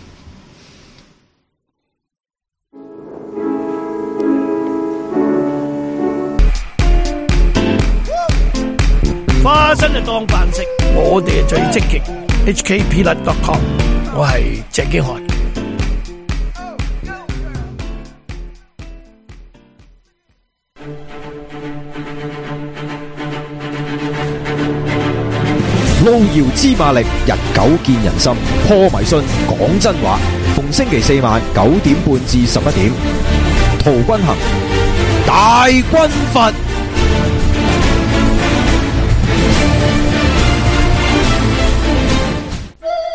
Speaker 3: 花生就當飯食，我哋係最積極。H K Peanut dot com， 我係鄭經翰。
Speaker 5: 路遙知馬力，日久見人心。破迷信，講真話。逢星期四晚九點半至十一點，陶君行，大軍閥。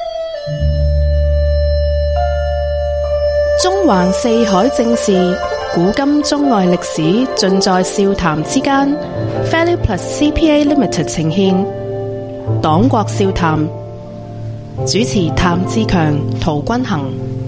Speaker 2: 中環四海正事， 古今中外歷史盡在笑談之間。Value Plus C P A Limited 呈現黨國笑談，主持譚志強、陶君行。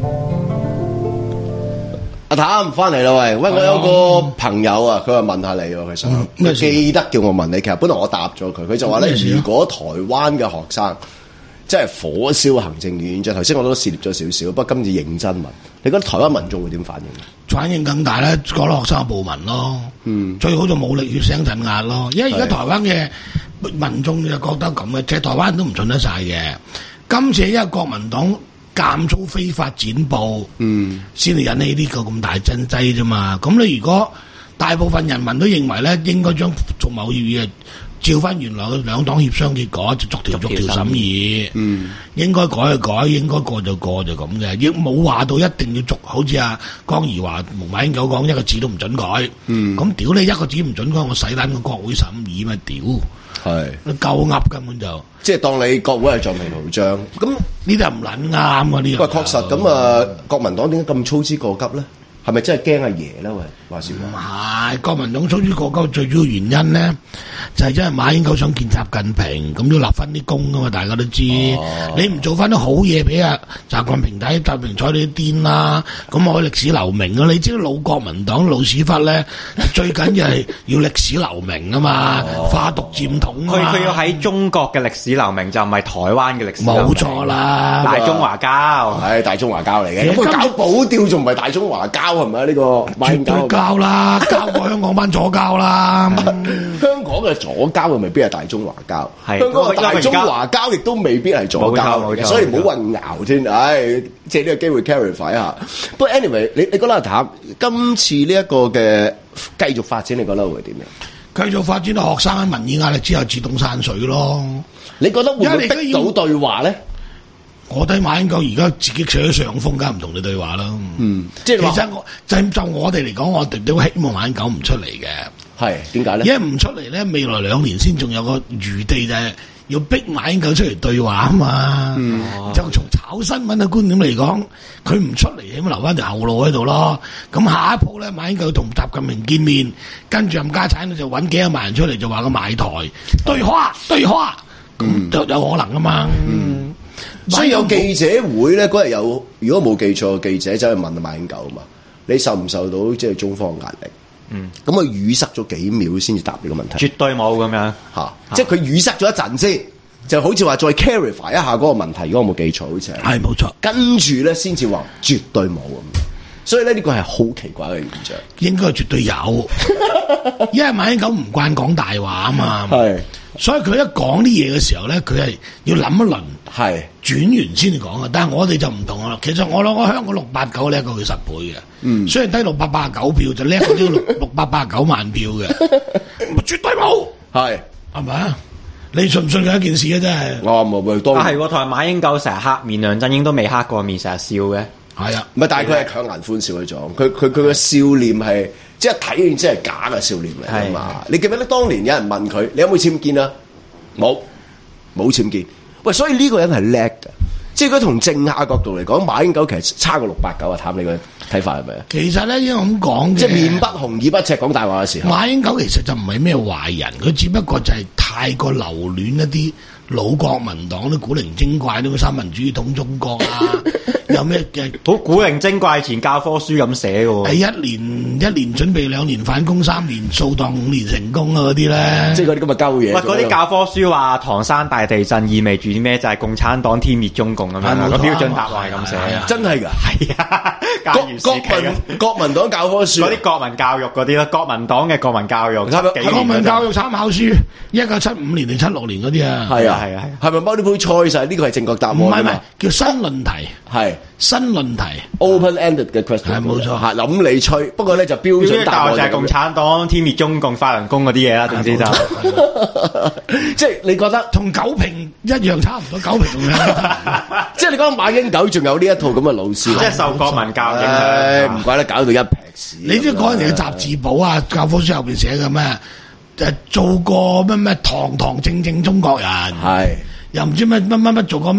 Speaker 3: 阿譚翻嚟啦，喂喂，我有個朋友啊，佢話問下你喎，佢想，佢、嗯、記得叫我問你。其實本來我答咗佢，佢就話咧，如果台灣嘅學生即係火燒行政院，就頭先我都涉獵咗少少，不過今次認真問，你覺得台灣民眾會點反應？
Speaker 1: 反應更大咧，嗰啲學生暴民咯，嗯，最好就武力血腥鎮壓咯。因為而家台灣嘅民眾就覺得咁嘅，即係台灣人都唔信得晒嘅。今次因為國民黨監粗非法剪報，嗯，先至引起呢個咁大爭執啫嘛。咁你如果大部分人民都認為咧，應該將服貿協議照翻原來嘅兩黨協商結果，就逐條逐條審議，嗯，應該改就改，應該過就過就咁嘅，亦冇話到一定要逐，好似阿江宜樺同馬英九講一個字都唔准改，嗯，咁屌你一個字唔准改，我使撚個國會審議咪屌，係，夠噏根本就，即係當你國會係橡皮圖章，咁呢啲係唔撚啱啊呢樣。不過確實咁啊，國民黨點解咁操之過急咧？係咪真係驚阿爺咧？喂，話時話。唔係，國民黨操之過急最主要原因咧，就係、是、因為馬英九想見習近平，咁要立翻啲功噶嘛，大家都知。哦、你唔做翻啲好嘢俾阿習近平睇，習近平睬你啲癲啦，咁我歷史留名啊！你知道老國民黨老屎忽咧，最緊要係要歷史留名啊嘛，哦、化獨佔統啊嘛。佢佢要喺中國嘅歷史留名，就唔係台灣嘅歷史留名。冇錯啦，大中華膠，係大中華膠嚟嘅。咁佢搞保釣仲唔係大中華膠？係咪啊？呢個絕對膠啦，膠過香港班左膠啦。香港嘅左膠又未必係大中華膠，香港嘅大中華膠亦都未必係左膠，所以唔好混淆先。唉，借呢個機會 clarify 一下。不過 anyway， 你你覺得阿譚今次呢一個嘅繼續發展，你覺得會點樣？繼續發展到學生喺民意壓力之後自動散水咯。你覺得會唔會逼到對話咧？我睇馬英九而家自己取咗上風，梗唔同你對話啦。嗯，即係其實我就就我哋嚟講，我哋都希望馬英九唔出嚟嘅。係點解咧？因為唔出嚟咧，未來兩年先仲有個餘地，就係要逼馬英九出嚟對話啊嘛。嗯，就從炒新聞嘅觀點嚟講，佢唔出嚟，起碼留翻條後路喺度咯。咁下一鋪咧，馬英九同習近平見面，跟住冚家產就揾幾廿萬人出嚟，就話佢買台對話對話，咁就有可能啊嘛。嗯。所以有記者會咧，嗰日有，如果冇記錯，記者走去問馬英九啊嘛，你受唔受到即係中方壓力？嗯，咁佢語塞咗幾秒先至答呢個問題。絕對冇咁樣嚇，啊、即係佢語塞咗一陣先，就好似話再 clarify 一下嗰個問題。如果我冇記錯，好似係係冇錯。跟住咧先至話絕對冇咁。所以咧呢個係好奇怪嘅現象。應該係絕對有，因為馬英九唔慣講大話啊嘛。係。所以佢一講啲嘢嘅時候咧，佢係要諗一輪，係轉完先至講嘅。但係我哋就唔同啦。其實我諗我香港六八九叻過佢十倍嘅，嗯，雖然低六百八十九票就叻過啲六六百八十九萬票嘅，絕對冇，係係咪啊？你信唔信佢一件事啊？真係，我冇冇多。啊係，同埋馬英九成日黑面，梁振英都未黑過面，成日笑嘅。係啊，唔係，但係佢係強顏歡笑嗰種，佢佢佢嘅笑臉係。即係睇完即係假嘅笑臉嚟㗎嘛？你記唔記得當年有人問佢，你有冇僭建啊？冇，冇僭建。喂，所以呢個人係叻嘅。即係佢從政客角度嚟講，馬英九其實差過六八九啊！譚你嘅睇法係咪啊？其實咧，應該咁講，即係面不紅耳不赤講大話嘅時候，馬英九其實就唔係咩壞人，佢只不過就係太過留戀一啲老國民黨啲古靈精怪啲三民主義統中國啊，有咩嘅好古靈精怪前教科書咁寫嘅喎，係一年一年準備兩年反攻，三年掃蕩五年成功啊嗰啲咧，即係嗰啲咁嘅鳩嘢。喂，嗰啲教科書話唐山大地震意味住啲咩？就係、是、共產黨天滅中共咁樣個標準答案係咁寫啊！真係㗎，係啊！國國民國民黨教科書嗰啲國民教育嗰啲啦，國民黨嘅國民教育，國民教育參考書，一九七五年定七六年嗰啲啊，係啊係啊係，係咪 multiple choice？呢個係正確答案。唔係唔係，叫新論題，係新論題 ，open-ended 嘅 question，係冇錯嚇，諗你吹。不過咧就標準答案就係共產黨天滅中共法輪功嗰啲嘢啦，總之就即係你覺得同九評一樣差唔多，九評咁樣。即係你講馬英九仲有呢一套咁嘅老師，即係受國民教育影響，唔怪得搞到一撇屎。你知嗰陣時嘅雜誌簿啊，教科書後邊寫嘅咩？誒，做過咩咩堂堂正正中國人，係又唔知咩乜乜乜做過咩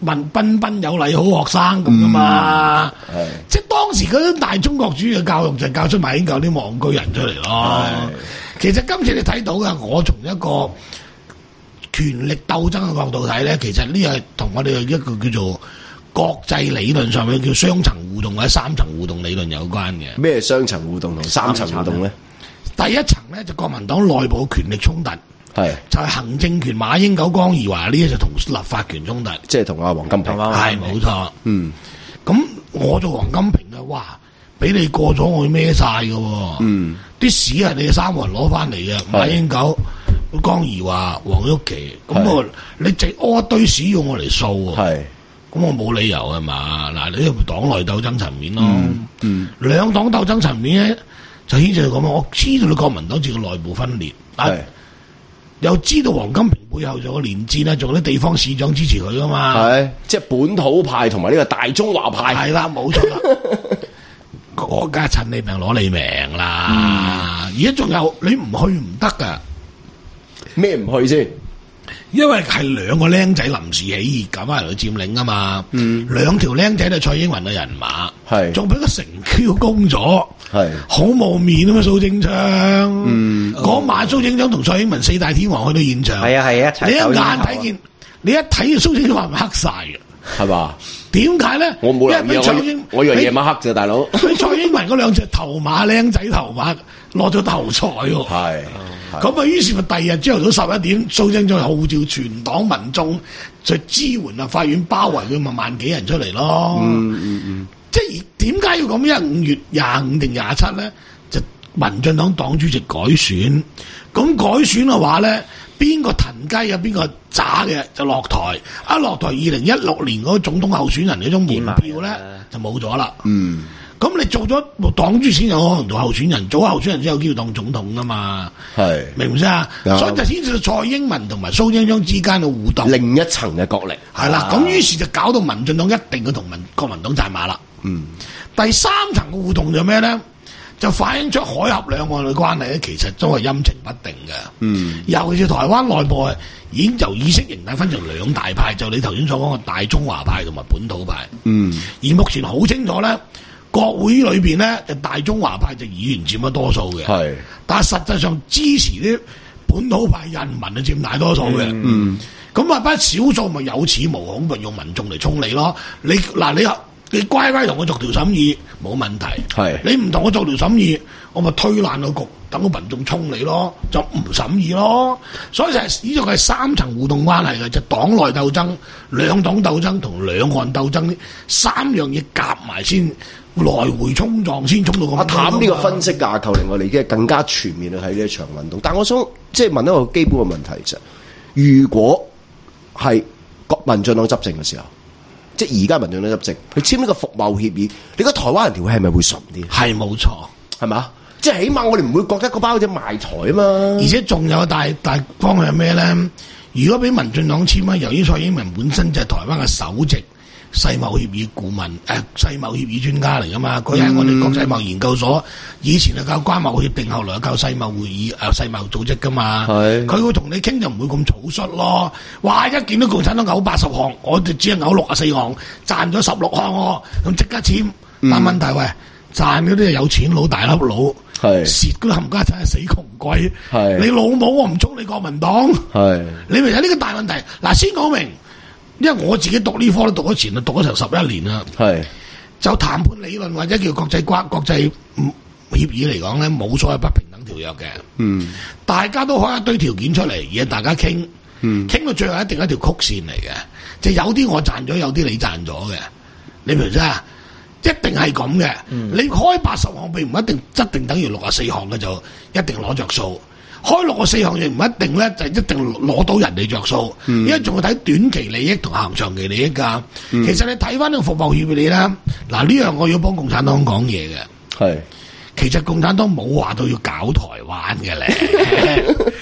Speaker 1: 文彬彬有禮好學生咁噶嘛。嗯、即係當時嗰種大中國主義嘅教育就教出馬英九啲戇居人出嚟咯。其實今次你睇到嘅，我從一個權力鬥爭嘅角度睇咧，其實呢係同我哋一個叫做國際理論上面叫雙層互動或者三層互動理論有關嘅。
Speaker 3: 咩雙層互動同三層互動咧？
Speaker 1: 第一層咧就國民黨內部權力衝突，係就係行政權馬英九、江宜樺呢啲就同立法權衝突，
Speaker 3: 即係同阿王金平
Speaker 1: 係冇錯。
Speaker 3: 嗯，
Speaker 1: 咁我做王金平嘅，哇，俾你過咗我孭晒嘅。嗯，啲屎係你哋三個人攞翻嚟嘅，馬英九、江宜樺、黃郁琪，咁我你淨屙一堆屎要我嚟掃，係，咁我冇理由係嘛？嗱，你黨內鬥爭層面咯，嗯，兩黨鬥爭層面咧。就牽涉到咁啊！我知道你國民黨自己內部分裂，係又知道王金平背後仲有個連戰啊，仲有啲地方市長支持佢噶嘛，係
Speaker 3: 即係本土派同埋呢個大中華派，
Speaker 1: 係啦，冇錯啦。國家趁你命攞你命啦！而家仲有你唔去唔得噶，
Speaker 3: 咩唔去先？
Speaker 1: 因為係兩個僆仔臨時起義，咁喺度佔領啊嘛。嗯，兩條僆仔都係蔡英文嘅人馬，係仲俾個成 Q 攻咗，係好冇面啊嘛！蘇貞昌，嗯，嗰晚蘇貞昌同蔡英文四大天王去到現場，係啊係一齊，你一眼睇見，你一睇蘇貞昌話唔黑晒嘅，係嘛？點解咧？我冇留意，我我以為夜晚黑啫，大佬。俾蔡英文嗰兩隻頭馬僆仔頭馬落咗頭彩喎，係。咁啊，於是咪第二日朝頭早十一點，蘇貞昌號召全黨民眾就支援啊，法院包圍佢，咪萬幾人出嚟咯。嗯嗯嗯，即係點解要咁？因為五月廿五定廿七咧，就民進黨黨主席改選。咁改選嘅話咧，邊個騰雞啊，邊個渣嘅就落台。一落台，二零一六年嗰個總統候選人嗰種門票咧就冇咗啦。嗯。咁你做咗黨主席先有可能做候選人，做候選人先有機會當總統噶嘛？係明唔明啊？所以就顯示到蔡英文同埋蘇貞昌之間嘅互動，另一層嘅角力係啦。咁於是就搞到民進黨一定要同民國民黨站馬啦。嗯，第三層嘅互動就咩咧？就反映出海峽兩岸嘅關係咧，其實都係陰晴不定嘅。嗯，尤其是台灣內部係已經由意識形態分成兩大派，就你頭先所講嘅大中華派同埋本土派。嗯，而目前好清楚咧。國會裏邊咧，就大中華派就議員佔咗多數嘅，係，但係實際上支持啲本土派人民啊佔大多數嘅，嗯，咁啊班少數咪有恃無恐，咪用民眾嚟衝你咯。你嗱你你乖乖同我逐條審議冇問題，係，你唔同我逐條審議，我咪推爛個局，等個民眾衝你咯，就唔審議咯。所以就係呢個係三層互動關係嘅，就黨內鬥爭、兩黨鬥爭同兩岸鬥爭呢三樣嘢夾埋先。來回衝撞先衝到咁。阿
Speaker 3: 譚呢個分析架構令我哋已經更加全面去睇呢一場運動。但我想即係問一個基本嘅問題啫。如果係國民進黨執政嘅時候，即係而家民進黨執政，佢簽呢個服貿協議，你覺得台灣人條氣係咪會順啲？
Speaker 1: 係冇錯，係嘛？
Speaker 3: 即係起碼我哋唔會覺得嗰包好似賣台啊嘛。
Speaker 1: 而且仲有大大方向係咩咧？如果俾民進黨簽啊，由於蔡英文本身就係台灣嘅首席世貿協議顧問，誒、呃，世貿協議專家嚟噶嘛？佢喺我哋國際貿研究所，以前係教關貿協定，後來教世貿會議，誒、呃，世貿組織噶嘛。係，佢會同你傾就唔會咁草率咯。哇！一見到共產黨嘔八十項，我哋只係嘔六十四項，賺咗十六項喎，咁即刻簽。但問題喂，賺嗰啲係有錢佬、大粒佬，係蝕嗰啲冚家鏟係死窮鬼。係，你老母我唔充你國民黨。係，你咪有呢個大問題。嗱，先講明。因為我自己讀呢科都讀咗前啊，讀咗成十一年啦。係就談判理論或者叫國際關國際協議嚟講咧，冇所謂不平等條約嘅。嗯，大家都開一堆條件出嚟，而大家傾，嗯，傾到最後一定係一條曲線嚟嘅，即係有啲我賺咗，有啲你賺咗嘅。你明唔明啊？一定係咁嘅。嗯、你開八十項，並唔一定一定等於六十四項嘅就一定攞着數。開六個四項亦唔一定咧，就一定攞到人哋着數，嗯、因為仲要睇短期利益同行長期利益噶。嗯、其實你睇翻呢個服貿協議咧，嗱呢樣我要幫共產黨講嘢嘅。係，其實共產黨冇話到要搞台灣嘅咧。共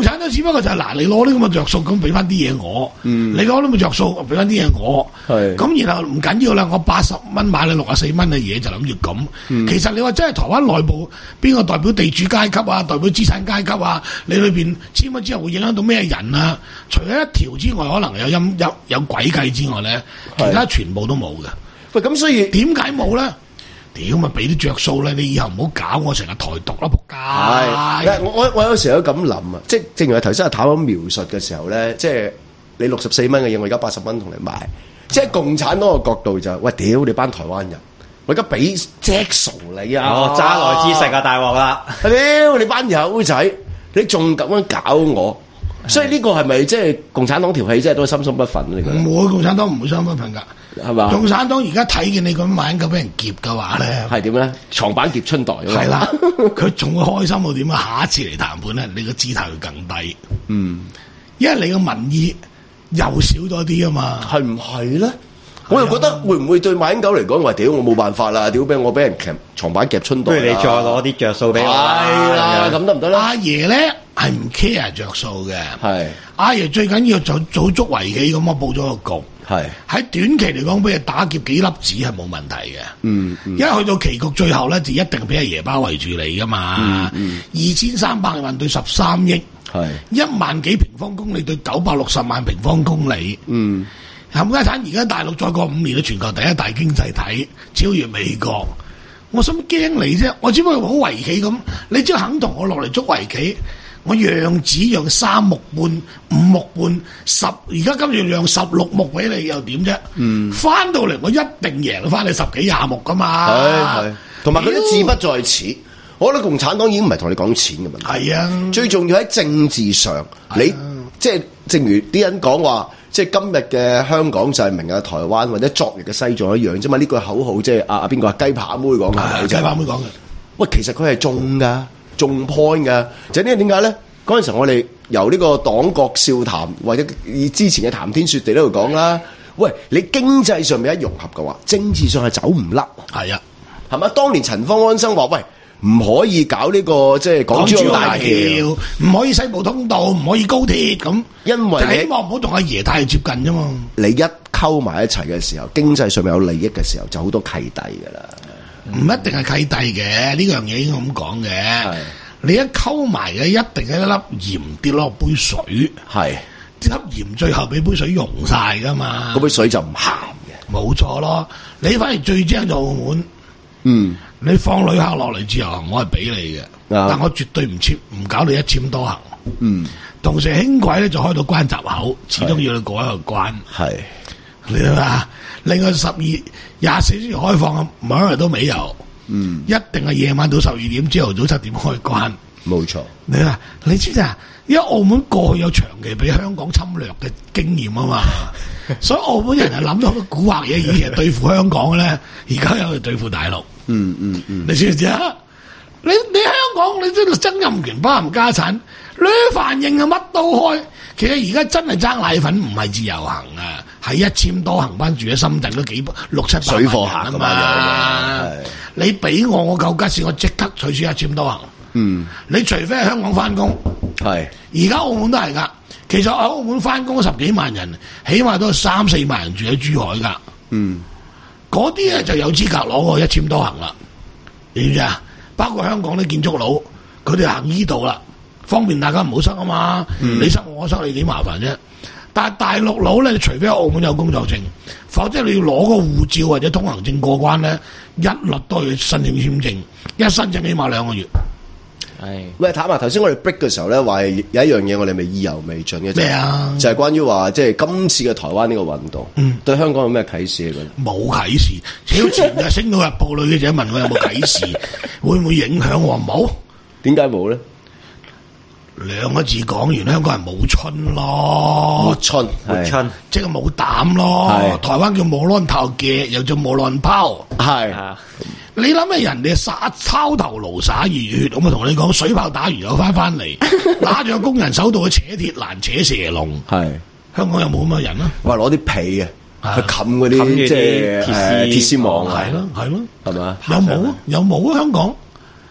Speaker 1: 產黨只不過就係、是、嗱，你攞啲咁嘅着數，咁俾翻啲嘢我，嗯、你攞啲咁嘅着數，俾翻啲嘢我，咁然後唔緊要啦，我八十蚊買你六十四蚊嘅嘢就諗住咁。嗯、其實你話真係台灣內部邊個代表地主階級啊，代表資產階級啊，你裏邊簽咗之後會影響到咩人啊？除咗一條之外，可能有陰有有詭計之外咧，其他全部都冇嘅。
Speaker 3: 喂，咁所以
Speaker 1: 點解冇咧？屌咪俾啲着數咧！你以後唔好搞我成日台獨啦，仆街！
Speaker 3: 係，我我我有時候都咁諗啊，即係正如頭先阿譚咁描述嘅時候咧，即係你六十四蚊嘅嘢，我而家八十蚊同你買，即係共產黨嘅角度就係、是，喂，屌你班台灣人，我而家俾隻數你啊！
Speaker 4: 哦，揸來之食啊，大鑊啦！
Speaker 3: 屌你班友仔，你仲咁樣搞我？所以呢個係咪即係共產黨條氣，即係都心心不忿你覺得？
Speaker 1: 唔會，共產黨唔會心心不忿㗎，
Speaker 3: 係嘛？
Speaker 1: 共產黨而家睇見你咁買狗俾人劫嘅話咧，
Speaker 3: 係點咧？床板劫春袋
Speaker 1: 係啦，佢仲會開心到點啊？下一次嚟談判咧，你個姿態會更低。嗯，因為你個民意又少咗啲啊嘛，
Speaker 3: 係唔係咧？我又覺得會唔會對馬英九嚟講話屌我冇辦法啦，屌俾我俾人夾床板夾春袋，
Speaker 4: 不如你再攞啲着數俾我
Speaker 3: 係啦，咁得唔得咧？
Speaker 1: 阿爺咧係唔 care 着數嘅，
Speaker 3: 係
Speaker 1: 阿爺最緊要就組足圍棋咁啊，佈咗個局，係喺短期嚟講俾人打劫幾粒子係冇問題嘅，嗯，因為去到棋局最後咧就一定俾阿爺包圍住你噶嘛，二千三百萬對十三億，係一萬幾平方公里對九百六十萬平方公里，嗯。冚家產而家大陸再過五年，都全球第一大經濟體，超越美國。我想驚你啫，我只不過好圍棋咁，你只要肯同我落嚟捉圍棋，我讓子讓三目半、五目半、十，而家今次讓十六目俾你又點啫？嗯，翻到嚟我一定贏翻你十幾廿目噶嘛。係係，同埋佢都志不在此。我覺得共產黨已經唔係同你講錢嘅問題。係啊，最重要喺政治上，你、啊、即係正如啲人講話。即係今日嘅香港就係明日台灣，或者昨日嘅西藏一樣啫嘛。呢句口號即係阿阿邊個啊雞扒妹講嘅，雞扒妹講嘅。喂，其實佢係中㗎，中 point 㗎。就呢點解咧？嗰陣時我哋由呢個黨國笑談，或者以之前嘅談天說地呢度講啦。喂，你經濟上面一融合嘅話，政治上係走唔甩。係啊，係咪？當年陳方安生話：喂，唔可以搞呢、這個即係港珠澳大橋，唔可以西部通道，唔可以高鐵咁。因為你希望唔好同阿爺太接近啫嘛。你一溝埋一齊嘅時候，經濟上面有利益嘅時候，就好多契弟噶啦。唔、嗯、一定係契弟嘅，呢樣嘢應該咁講嘅。你一溝埋嘅，一定係一粒鹽跌落杯水。係，粒鹽最後俾杯水溶晒噶嘛。嗰杯水就唔鹹嘅。冇錯咯，你反而最精就澳門。嗯。你放旅客落嚟自由行，我係俾你嘅、嗯，但我絕對唔簽，唔搞你一簽多行。嗯，同時輕軌咧就開到關閘口，始終要你過一個關。係，你話另外十二廿四小時開放啊，每日都未有。嗯，一定係夜晚到十二點，朝頭早七點開關。冇錯。你話你知啊？因為澳門過去有長期俾香港侵略嘅經驗啊嘛，所以澳門人係諗到好多古惑嘢，以前對付香港咧，而家又去對付大陸。嗯嗯嗯，你知唔知啊？你你香港你都曾蔭權包含家產，你反應啊乜都開。其實而家真係爭奶粉，唔係自由行啊，係一簽多行班住喺深圳都幾六七百水貨行啊嘛。你俾我，我夠吉士，我即刻取消一簽多行。嗯，你除非喺香港翻工，係而家澳門都係噶。其實喺澳門翻工十幾萬人，起碼都有三四萬人住喺珠海噶。嗯。嗰啲咧就有資格攞個一簽多行啦，你知唔知啊？包括香港啲建築佬，佢哋行依度啦，方便大家唔好塞啊嘛。嗯、你塞我塞你幾麻煩啫。但係大陸佬咧，除非喺澳門有工作證，否則你要攞個護照或者通行證過關咧，一律都要申請簽證，一申請起碼兩個月。係，喂，坦白頭先我哋 break 嘅時候咧，話有一樣嘢我哋未意猶未盡嘅，咩啊？就係關於話即係今次嘅台灣呢個運動，嗯，對香港有咩啟示啊？冇啟示，超前嘅《星島日報》女記者問我有冇啟示，會唔會影響我？冇，點解冇咧？兩個字講完，香港人冇春咯，冇春，冇春，即係冇膽咯。台灣叫冇卵頭嘅，又叫冇卵泡，係。你諗下人哋殺拋頭顱灑熱血，咁啊同你講水炮打完又翻翻嚟，打住個工人手度去扯鐵欄、扯蛇龍，係香港有冇咁嘅人啊？話攞啲被啊，去冚嗰啲即係鐵絲鐵絲網，係咯係咯，係嘛？有冇啊？有冇啊？香港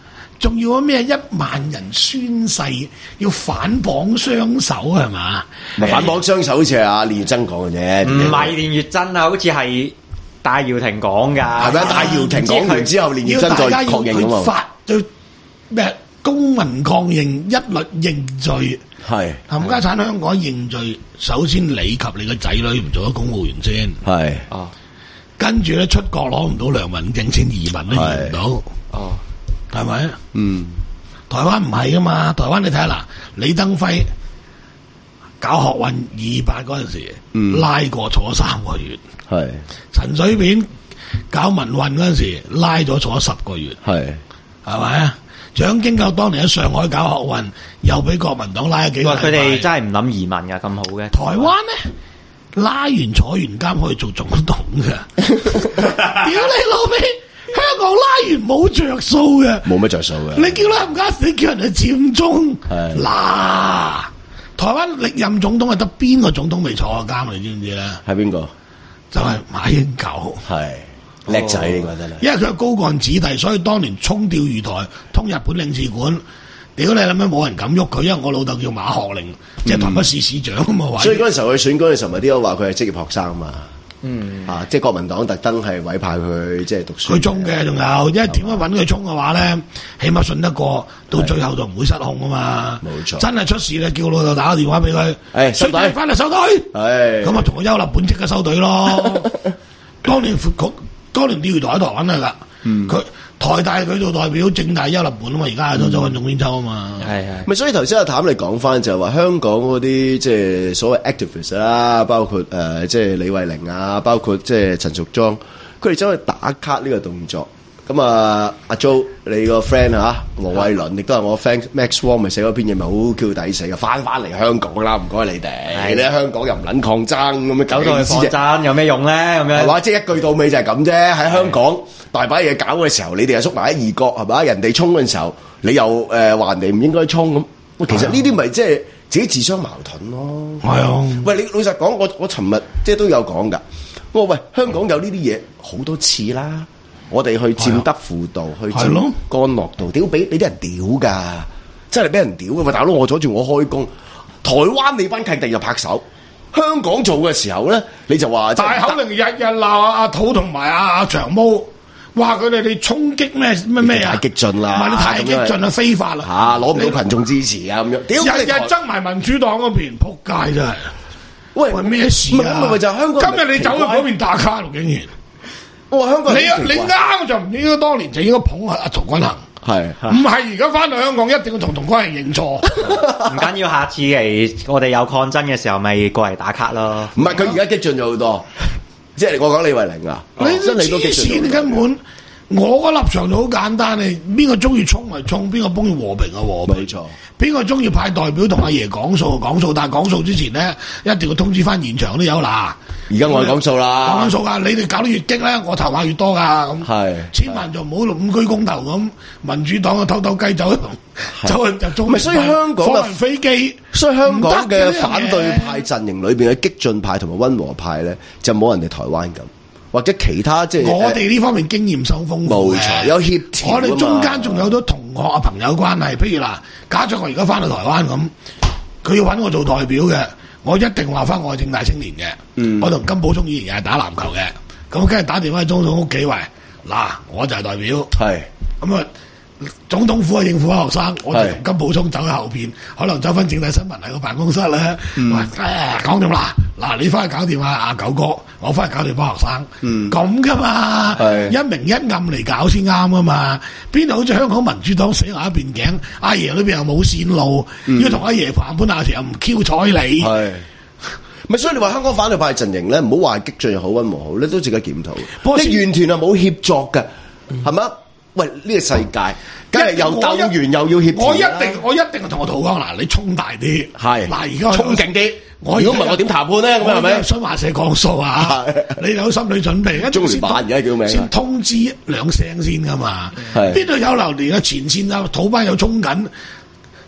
Speaker 1: 仲要咩一萬人宣誓要反綁雙手係嘛？
Speaker 3: 反綁雙手好似係阿練乙錚講嘅啫，
Speaker 4: 唔係練乙錚啊，好似係戴耀廷講㗎。
Speaker 3: 係咪啊？戴耀廷講完之後，練乙錚再確認㗎嘛？
Speaker 1: 發對咩公民抗命一律認罪。係冚家產香港認罪，首先你及你個仔女唔做咗公務員先。係哦，跟住咧出國攞唔到良民證先移民都移唔到。哦，係咪？嗯，台灣唔係噶嘛，台灣你睇下嗱，李登輝搞學運二八嗰陣時，嗯、拉過坐三個月。係陳水扁搞民運嗰陣時，拉咗坐十個月。係係咪啊？蔣經國當年喺上海搞學運，又俾國民黨拉咗幾個禮拜。佢哋
Speaker 4: 真係唔諗移民噶，咁好嘅。
Speaker 1: 台灣咧，拉完坐完監可以做總統嘅。屌你老味，香港拉完冇着數嘅，
Speaker 3: 冇乜着數嘅。
Speaker 1: 你叫啦唔該，你叫人去佔中。嗱，台灣歷任總統係得邊個總統未坐過監？你知唔知咧？
Speaker 3: 係邊個？
Speaker 1: 就係馬英九。係。
Speaker 3: 叻仔呢個真係，
Speaker 1: 因為佢係高幹子弟，所以當年衝釣魚台，通日本領事館，屌你諗咩冇人敢喐佢，因為我老豆叫馬學齡，即係台北市市長啊嘛。
Speaker 3: 所以嗰陣時候去選舉嘅時候，咪啲人話佢係職業學生嘛。嗯，啊，即係國民黨特登係委派佢即係讀書。佢衝嘅仲有，因為點樣揾佢衝嘅話咧，起碼信得過，到最後就唔會失控啊嘛。冇錯，真係出事咧，叫老豆打個電話俾佢，誒，收隊翻嚟收隊。係，咁啊同佢優立本即刻收隊咯。當年當年釣魚台喺台灣嚟噶，佢、嗯、台大佢做代表，政大優立本啊嘛，而家係都走運總編輯啊嘛，係係、嗯。咪所以頭先阿譚你講翻就係話香港嗰啲即係所謂 activist 啦，包括誒、呃、即係李慧玲啊，包括即係陳淑莊，佢哋走去打卡呢個動作。咁啊，阿 Jo 你個 friend 啊，黃偉倫亦都係我 friend Max Wong 咪寫嗰篇嘢咪好 Q 抵死嘅，翻翻嚟香港啦，唔該你哋，你喺香港又唔撚抗爭咁樣搞到去抗爭有咩用咧？咁樣係嘛？即係一句到尾就係咁啫。喺香港大把嘢搞嘅時候，你哋又縮埋喺異國係嘛？人哋衝嘅時候，你又誒話人哋唔應該衝咁。喂，其實呢啲咪即係自己自相矛盾咯。係啊。喂，你老實講，我我尋日即係都有講㗎。我話喂，香港有呢啲嘢好多次啦。我哋去佔德輔道，去佔干諾道，屌俾你啲人屌噶，真係俾人屌噶！喂，大佬，我阻住我開工，台灣你班契弟就拍手，香港做嘅時候咧，你就話大口令日日鬧阿阿土同埋阿阿長毛，話佢哋哋衝擊咩咩咩啊！太激進啦，唔係你太激進啦，非法啦嚇，攞唔到群眾支持啊咁樣，屌日日爭埋民主黨嗰邊，撲街真係！喂，咩事啊？咪咪就係香港，今日你走去嗰邊打卡咯，竟然！我話香港你你啱就唔應該當年就應該捧下阿陶君行，係唔係而家翻到香港一定要同陶君行認錯？
Speaker 4: 唔緊要，下次嚟我哋有抗爭嘅時候，咪過嚟打卡咯。唔係佢而家激進咗好多，即係我講李慧玲啊，你真係都激進。根本我個立場就好簡單，你邊個中意衝咪衝，邊個中意和平啊和平。冇錯。邊個中意派代表同阿爺講數講數，但係講數之前咧，一定要通知翻現場都有嗱。而家我係講數啦，講緊數噶，你哋搞得越激咧，我投下越多噶咁。係，千萬就唔好五居公投咁，民主黨啊偷偷雞走，走去就中。咪所以香港嘅飛機，所以香港嘅反對派陣營裏邊嘅激進派同埋溫和派咧，就冇人哋台灣咁。或者其他即係我哋呢方面經驗收豐富嘅，冇錯，有協調。我哋中間仲有好多同學啊朋友關係，譬如嗱，假設我而家翻到台灣咁，佢要揾我做代表嘅，我一定話翻我係政大青年嘅，嗯、我同金寶聰以前又係打籃球嘅，咁梗係打電話去總統屋企喂，嗱，我就係代表，係咁啊。總統府係應付翻學生，我哋同金寶聰走喺後邊，可能走翻政大新聞喺個辦公室咧，話誒講掂啦，嗱你翻去搞掂啊阿九哥，我翻去搞掂班學生，咁噶、嗯、嘛，一明一暗嚟搞先啱噶嘛，邊度好似香港民主黨死埋一邊頸，阿爺呢邊又冇線路，嗯、要同阿爺談判下時又唔 Q 睬你，係咪？所以你話香港反對派陣營咧，唔好話激進又好溫和好咧，都值得檢討。你完全係冇協作嘅，係咪、嗯？喂，呢、這個世界，梗係又鬥完又要協調。我一定，我一定同我陶剛嗱，你衝大啲，係嗱而家衝勁啲。我如果唔係我點談判咧？咁係咪？新華社講數啊，你有心理準備。中聯辦而家叫咩？先通知兩聲先噶嘛。邊度有流連啊？前線啊，土班又衝緊，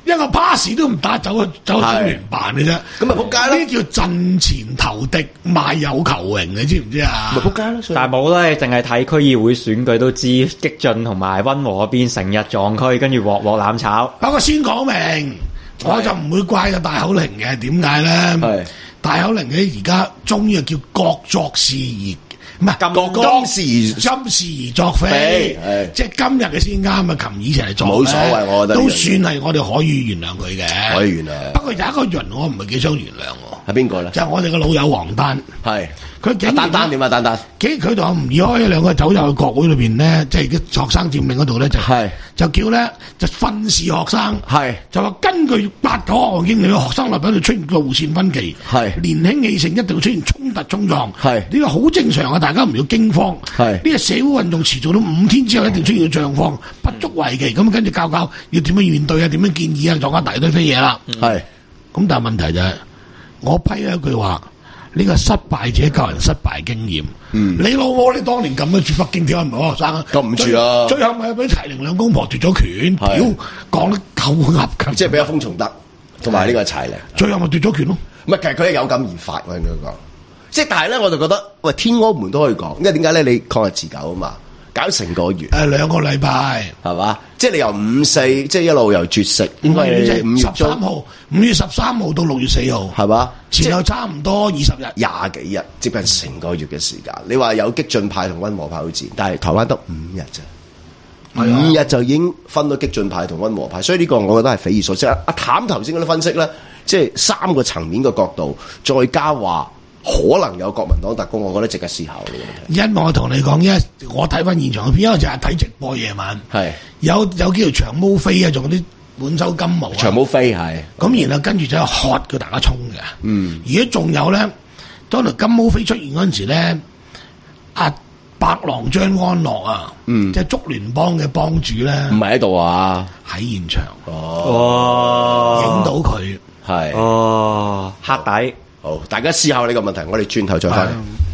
Speaker 1: 一個 pass 都唔打，走去走去中聯辦嘅啫。
Speaker 3: 咁咪仆街咯！
Speaker 1: 呢叫陣前投敵，賣有求榮，你知唔知啊？
Speaker 3: 咪仆街咯！
Speaker 4: 但係冇啦，淨係睇區議會選舉都知，激進同埋溫和嗰邊成日撞區，跟住鑊鑊攬炒。
Speaker 1: 不過先講明，我就唔會怪個大口令嘅，點解咧？大口令咧而家終於叫各作事而。唔係今時今時而作非，即係今日嘅先啱啊！琴以前嚟做
Speaker 3: 冇所謂，我覺得
Speaker 1: 都算係我哋可以原諒佢嘅，
Speaker 3: 可以原諒。
Speaker 1: 不過有一個人我唔係幾想原諒喎，
Speaker 3: 係邊個咧？
Speaker 1: 就係我哋嘅老友黃丹，係佢竟然
Speaker 3: 丹丹點啊？丹丹，
Speaker 1: 佢佢同阿吳爾開兩個走入去國會裏邊咧，即係啲學生佔領嗰度咧，就係就叫咧就訓示學生，係就話根據八九學項經理嘅學生立場度出現路線分歧，係年輕氣盛一定會出現衝突衝撞，係呢個好正常啊！大家唔要驚慌，係呢個社會運動持續到五天之後一定出現狀況，不足為奇。咁跟住教教要點樣面對啊？點樣建議啊？撞一大堆飛嘢啦，係咁。但係問題就係我批一句話。呢個失敗者教人失敗經驗。嗯，你老母你當年撳得住北京，點解唔係學生啊？撳唔住啊！最後咪俾齊玲兩公婆奪咗權，屌講得夠噏㗎。即係俾阿封從德同埋呢個齊玲，最後咪奪咗權咯。唔係，其實佢係有感而發，我應該講。即係但係咧，我就覺得喂，天安門都可以講，因為點解咧？你抗日持久啊嘛。搞成個月，誒兩個禮拜係嘛？即係你由五四，即係一路由絕食，應該係五月十三號，五月十三號到六月四號，係嘛？前後差唔多二十日，廿幾日，接近成個月嘅時間。你話有激進派同溫和派好戰，但係台灣得五日啫，五日就已經分到激進派同溫和派，所以呢個我覺得係匪夷所思。阿譚頭先嗰啲分析咧，即係三個層面嘅角度，再加話。可能有國民黨特工，我覺得值得思考呢個問題。因為我同你講，因為我睇翻現場嘅片，因為就係睇直播夜晚，係有有幾條長毛飛啊，仲有啲滿洲金毛啊，長毛飛係。咁然後跟住就喝佢大家衝嘅。嗯，而家仲有咧，當條金毛飛出現嗰陣時咧，阿白狼張安樂啊，嗯，即係竹聯幫嘅幫主咧，唔係喺度啊，喺現場。哦，影到佢係哦黑底。好，大家思考呢個問題，我哋轉頭再翻嚟。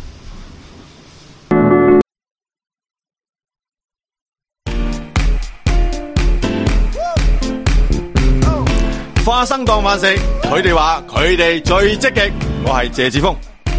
Speaker 6: 花生當飯食，佢哋話佢哋最積極。我係謝志峰。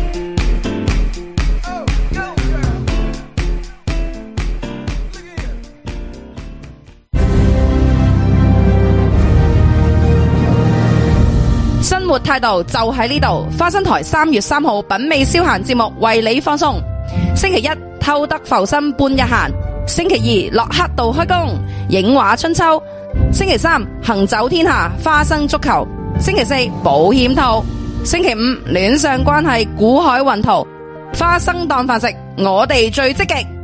Speaker 7: 生活態度就喺呢度，花生台三月三號品味消閒節目為你放送。星期一偷得浮生半日閒，星期二落黑道開工，影畫春秋。星期三行走天下，花生足球。星期四保險套。星期五戀上關係，古海雲圖。花生當飯食，我哋最積極。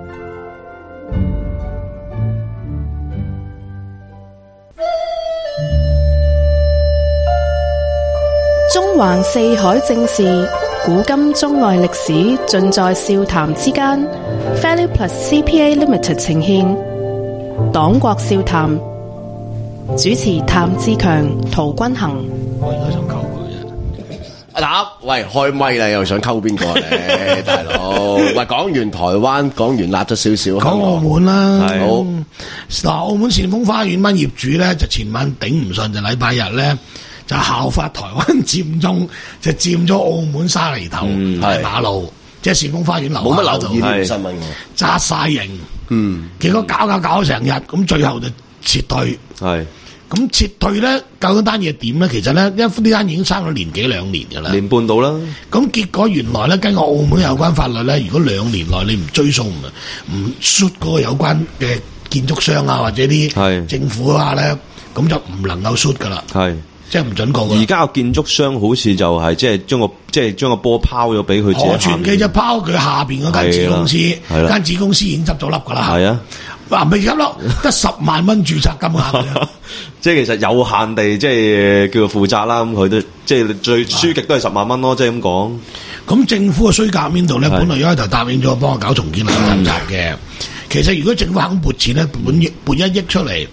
Speaker 2: 中環四海正事，古今中外歷史，盡在笑談之間。Value Plus C P A Limited 呈現黨國笑談，主持譚志強、陶君行。
Speaker 1: 我而家想溝佢啫。
Speaker 3: 嗱，喂，開咪啦，又想溝邊個咧，大佬？喂，講完台灣，講完辣咗少少，
Speaker 1: 講澳門啦。
Speaker 3: 好，
Speaker 1: 嗱，澳門善豐花園班業主咧，就前晚頂唔順，就禮拜日咧。就效法台灣佔中，就佔咗澳門沙梨頭大馬路，嗯、即係善豐花園樓下度，冇乜留意呢條新聞嘅，紮晒營。嗯，結果搞搞搞成日，咁最後就撤退。係，咁撤退咧，究竟單嘢點咧？其實咧，因為呢單已經生咗年幾兩年㗎啦，年半到啦。咁結果原來咧，根據澳門有關法律咧，如果兩年內你唔追訴唔唔 shoot 嗰個有關嘅建築商啊，或者啲政府啊咧，咁就唔能夠 shoot 㗎啦。係。即係唔準告。而家個建築商好似就係即係將個即係將個波拋咗俾佢。何傳記就拋佢下邊嗰間子公司，間子公司已經執咗笠㗎啦。係啊，嗱未執笠，得十萬蚊註冊金額。即係其實有限地即係叫做負責啦。咁佢都即係最輸極都係十萬蚊咯。即係咁講。咁政府嘅衰格邊度咧？本來一開頭答應咗幫我搞重建兩三集嘅。其實如果政府肯撥錢咧，撥撥一億出嚟，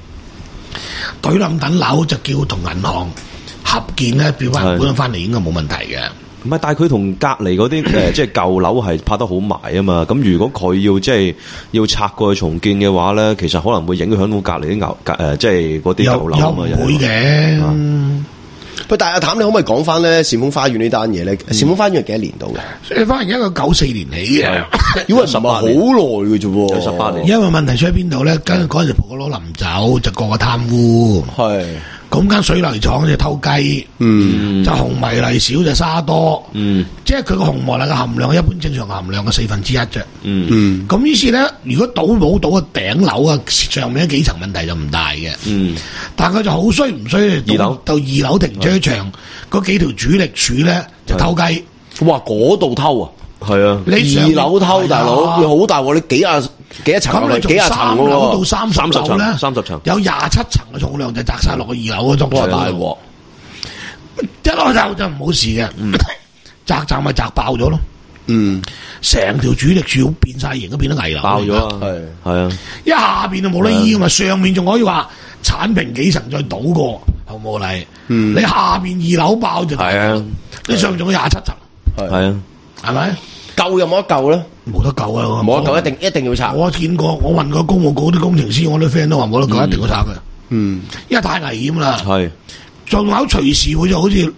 Speaker 1: 懟冧等樓就叫同銀行合建咧，變翻本翻嚟應該冇問題嘅。
Speaker 8: 唔係，但係佢同隔離嗰啲誒，即係舊樓係拍得好埋啊嘛。咁如果佢要即係要拆過去重建嘅話咧，其實可能會影響到隔離啲舊誒，即係嗰啲舊樓啊嘛。
Speaker 1: 又會嘅。
Speaker 3: 喂，但係阿譚，你可唔可以講翻咧善豐花園呢單嘢咧？善豐花園係幾多年度嘅？
Speaker 1: 善豐花園一個九四年起嘅，
Speaker 3: 因為十八好耐嘅啫喎，
Speaker 8: 十八年。
Speaker 1: 因為問題出喺邊度咧？跟住嗰陣時葡國佬臨走，就個個貪污。係。咁間水泥廠就偷雞，嗯，就紅迷泥少就沙多，嗯，即係佢個紅迷泥嘅含量一般正常含量嘅四分之一啫，嗯嗯，咁於是咧，如果倒冇倒個頂樓啊，上面嗰幾層問題就唔大嘅，嗯，但係佢就好衰唔衰，二樓到二樓停車場嗰幾條主力柱咧就偷雞，
Speaker 3: 哇，嗰度偷啊！
Speaker 8: 係啊，
Speaker 3: 你二樓偷大佬，佢好大喎！你幾廿幾多層啊？幾廿層喎？
Speaker 1: 樓到三十樓咧，
Speaker 8: 三十層
Speaker 1: 有廿七層嘅重量就砸晒落個二樓嗰種，大鑊！一開頭就唔好事嘅，砸站咪砸爆咗咯。嗯，成條主力柱變晒形，都變得危樓，
Speaker 8: 爆咗啊！係係啊，
Speaker 1: 一下邊就冇得醫噶嘛，上面仲可以話剷平幾層再倒過後冇嚟。嗯，你下邊二樓爆就係啊，你上面仲有廿七層，
Speaker 8: 係啊。
Speaker 3: 係咪救有冇得救咧？
Speaker 1: 冇得救啊！
Speaker 3: 冇得救，一定一定要拆。
Speaker 1: 我見過，我問過公務局啲工程師，我啲 friend 都話冇得救，一定要拆嘅。嗯，因為太危險啦。係，仲有隨時會就好似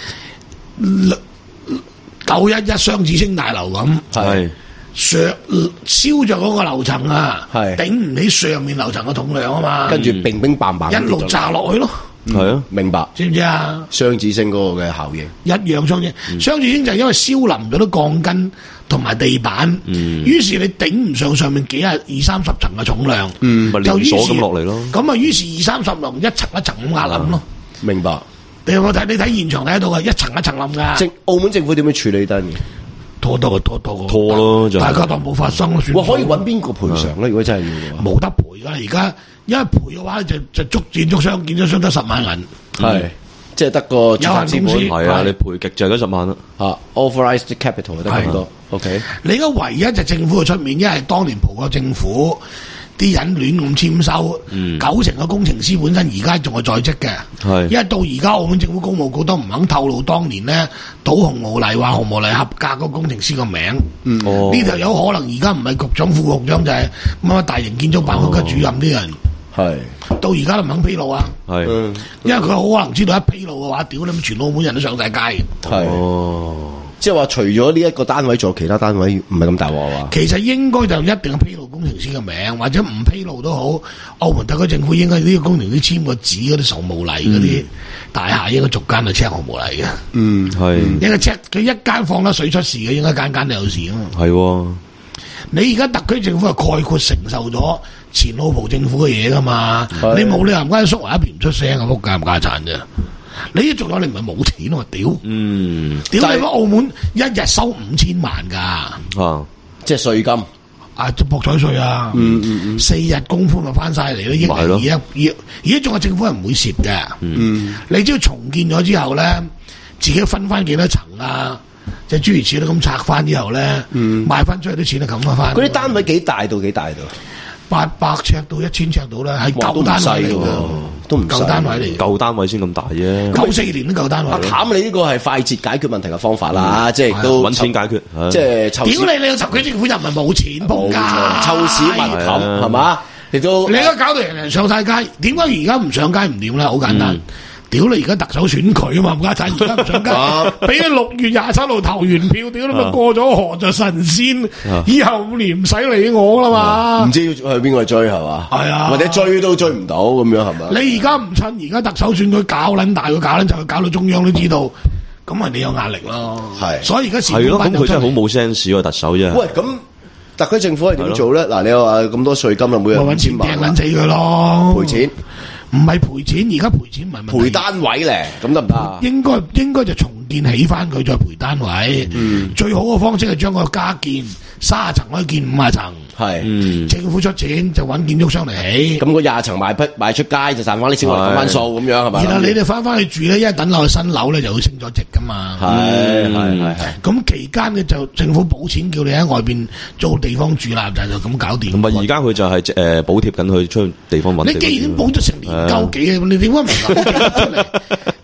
Speaker 1: 九一一雙子星大樓咁，係上燒着嗰個樓層啊，係頂唔起上面樓層嘅重量啊嘛，
Speaker 3: 跟住乒乒乓乓
Speaker 1: 一路炸落去咯。
Speaker 3: 係啊，明白，
Speaker 1: 知唔知啊？
Speaker 3: 雙子星嗰個嘅效應
Speaker 1: 一樣雙子，雙子星就係因為燒淋咗啲鋼筋同埋地板，於是你頂唔上上面幾廿二三十層嘅重量，就於是咁落嚟咯。咁啊，於是二三十層一層一層咁壓冧咯。
Speaker 3: 明白？
Speaker 1: 你有冇睇？你睇現場睇得到啊，一層一層冧噶。
Speaker 3: 政澳門政府點樣處理呢單嘢？
Speaker 1: 拖多個拖多個
Speaker 8: 拖咯，就
Speaker 1: 大家當冇發生咯。
Speaker 3: 哇，可以揾邊個賠償咧？如果真係要，
Speaker 1: 冇得賠噶。而家因為賠嘅話，就就捉建築商，建築商得十萬銀，係
Speaker 3: 即係得個有限
Speaker 1: 公司。
Speaker 8: 係啊，你賠極就係嗰十萬啦。
Speaker 3: 吓 ，authorized capital 得咁多。OK，
Speaker 1: 你而家唯一就政府嘅出面，因為當年葡國政府啲人亂咁簽收，九成嘅工程師本身而家仲係在職嘅。係，因為到而家澳門政府工務局都唔肯透露當年咧倒紅毛泥話紅毛泥合格嗰個工程師個名。嗯，哦，呢條有可能而家唔係局長、副局長，就係乜乜大型建築辦公室主任啲人。係，到而家都唔肯披露啊。係，因為佢好可能知道一披露嘅話，屌你，全澳門人都上晒街。係。哦。
Speaker 3: 即係話，除咗呢一個單位，仲有其他單位唔係咁大鑊啊？
Speaker 1: 其實應該就一定披露工程師嘅名，或者唔披露都好。澳門特區政府應該呢個工程師簽個紙嗰啲紅毛泥嗰啲大廈，應該逐間去 check 紅毛泥嘅。嗯，係。應該 check 佢一間放得水出事嘅，應該間間都有事啊嘛。係。你而家特區政府係概括承受咗前澳葡政府嘅嘢噶嘛？你冇理由唔關縮埋一邊唔出聲啊！仆街唔家產啫。你仲有你唔係冇錢喎，屌！嗯，屌你個澳門一日收五千萬噶，
Speaker 3: 啊，即係稅金
Speaker 1: 啊，即博彩稅啊，嗯嗯嗯，四日功夫咪翻晒嚟咯，億而家而而家仲有政府係唔會蝕嘅，嗯，你只要重建咗之後咧，自己分翻幾多層啊，即係諸如此類咁拆翻之後咧，嗯，賣翻出去啲錢就冚翻翻。
Speaker 3: 嗰啲單位幾大到幾大到？
Speaker 1: 八百尺到一千尺到啦，係舊單位嚟嘅，
Speaker 3: 都唔
Speaker 1: 舊單位嚟，
Speaker 8: 舊單位先咁大啫。
Speaker 1: 九四年都舊單位。
Speaker 3: 阿譚，你呢個係快捷解決問題嘅方法啦，即係都
Speaker 8: 揾錢解決，
Speaker 3: 即係抽。
Speaker 1: 屌你！你個特區政府又唔係冇錢仆街，
Speaker 3: 抽屎民冚係嘛？你都
Speaker 1: 你而家搞到人人上晒街，點解而家唔上街唔掂咧？好簡單。屌你而家特首選舉啊嘛，唔家產而家唔上街，俾你六月廿七號投完票，屌你咪過咗河就神仙，以後五年唔使理我啦嘛。
Speaker 3: 唔知要去邊個追係嘛？係啊，或者追都追唔到咁樣係嘛？
Speaker 1: 你而家唔趁而家特首選舉搞撚大個搞撚就搞到中央都知道，咁咪你有壓力咯。係，所以而家
Speaker 8: 係咯，咁佢真係好冇 sense 喎，特首啫。
Speaker 3: 喂，咁特區政府係點做咧？嗱，你話咁多稅金啊，每人五千萬，
Speaker 1: 掟撚死佢咯，
Speaker 3: 賠錢。
Speaker 1: 唔係賠錢，而家賠錢唔係問題。
Speaker 3: 賠單位咧，咁得唔得？
Speaker 1: 應該應該就重建起翻佢，再賠單位。嗯，最好嘅方式係將個加建三十層可以建五十層。係，嗯，政府出錢就揾建築商嚟起。
Speaker 3: 咁個廿層賣出賣出街就賺翻啲錢，攞翻數咁樣係咪？
Speaker 1: 然後你哋翻翻去住咧，因為等落去新樓咧就會升咗值噶嘛。
Speaker 3: 係係係係。咁
Speaker 1: 期間嘅就政府補錢，叫你喺外邊租地方住啦，就就咁搞掂。
Speaker 8: 同埋而家佢就係誒補貼緊佢出地方揾。
Speaker 1: 你既然補咗成年鳩幾，你點解唔攞出嚟？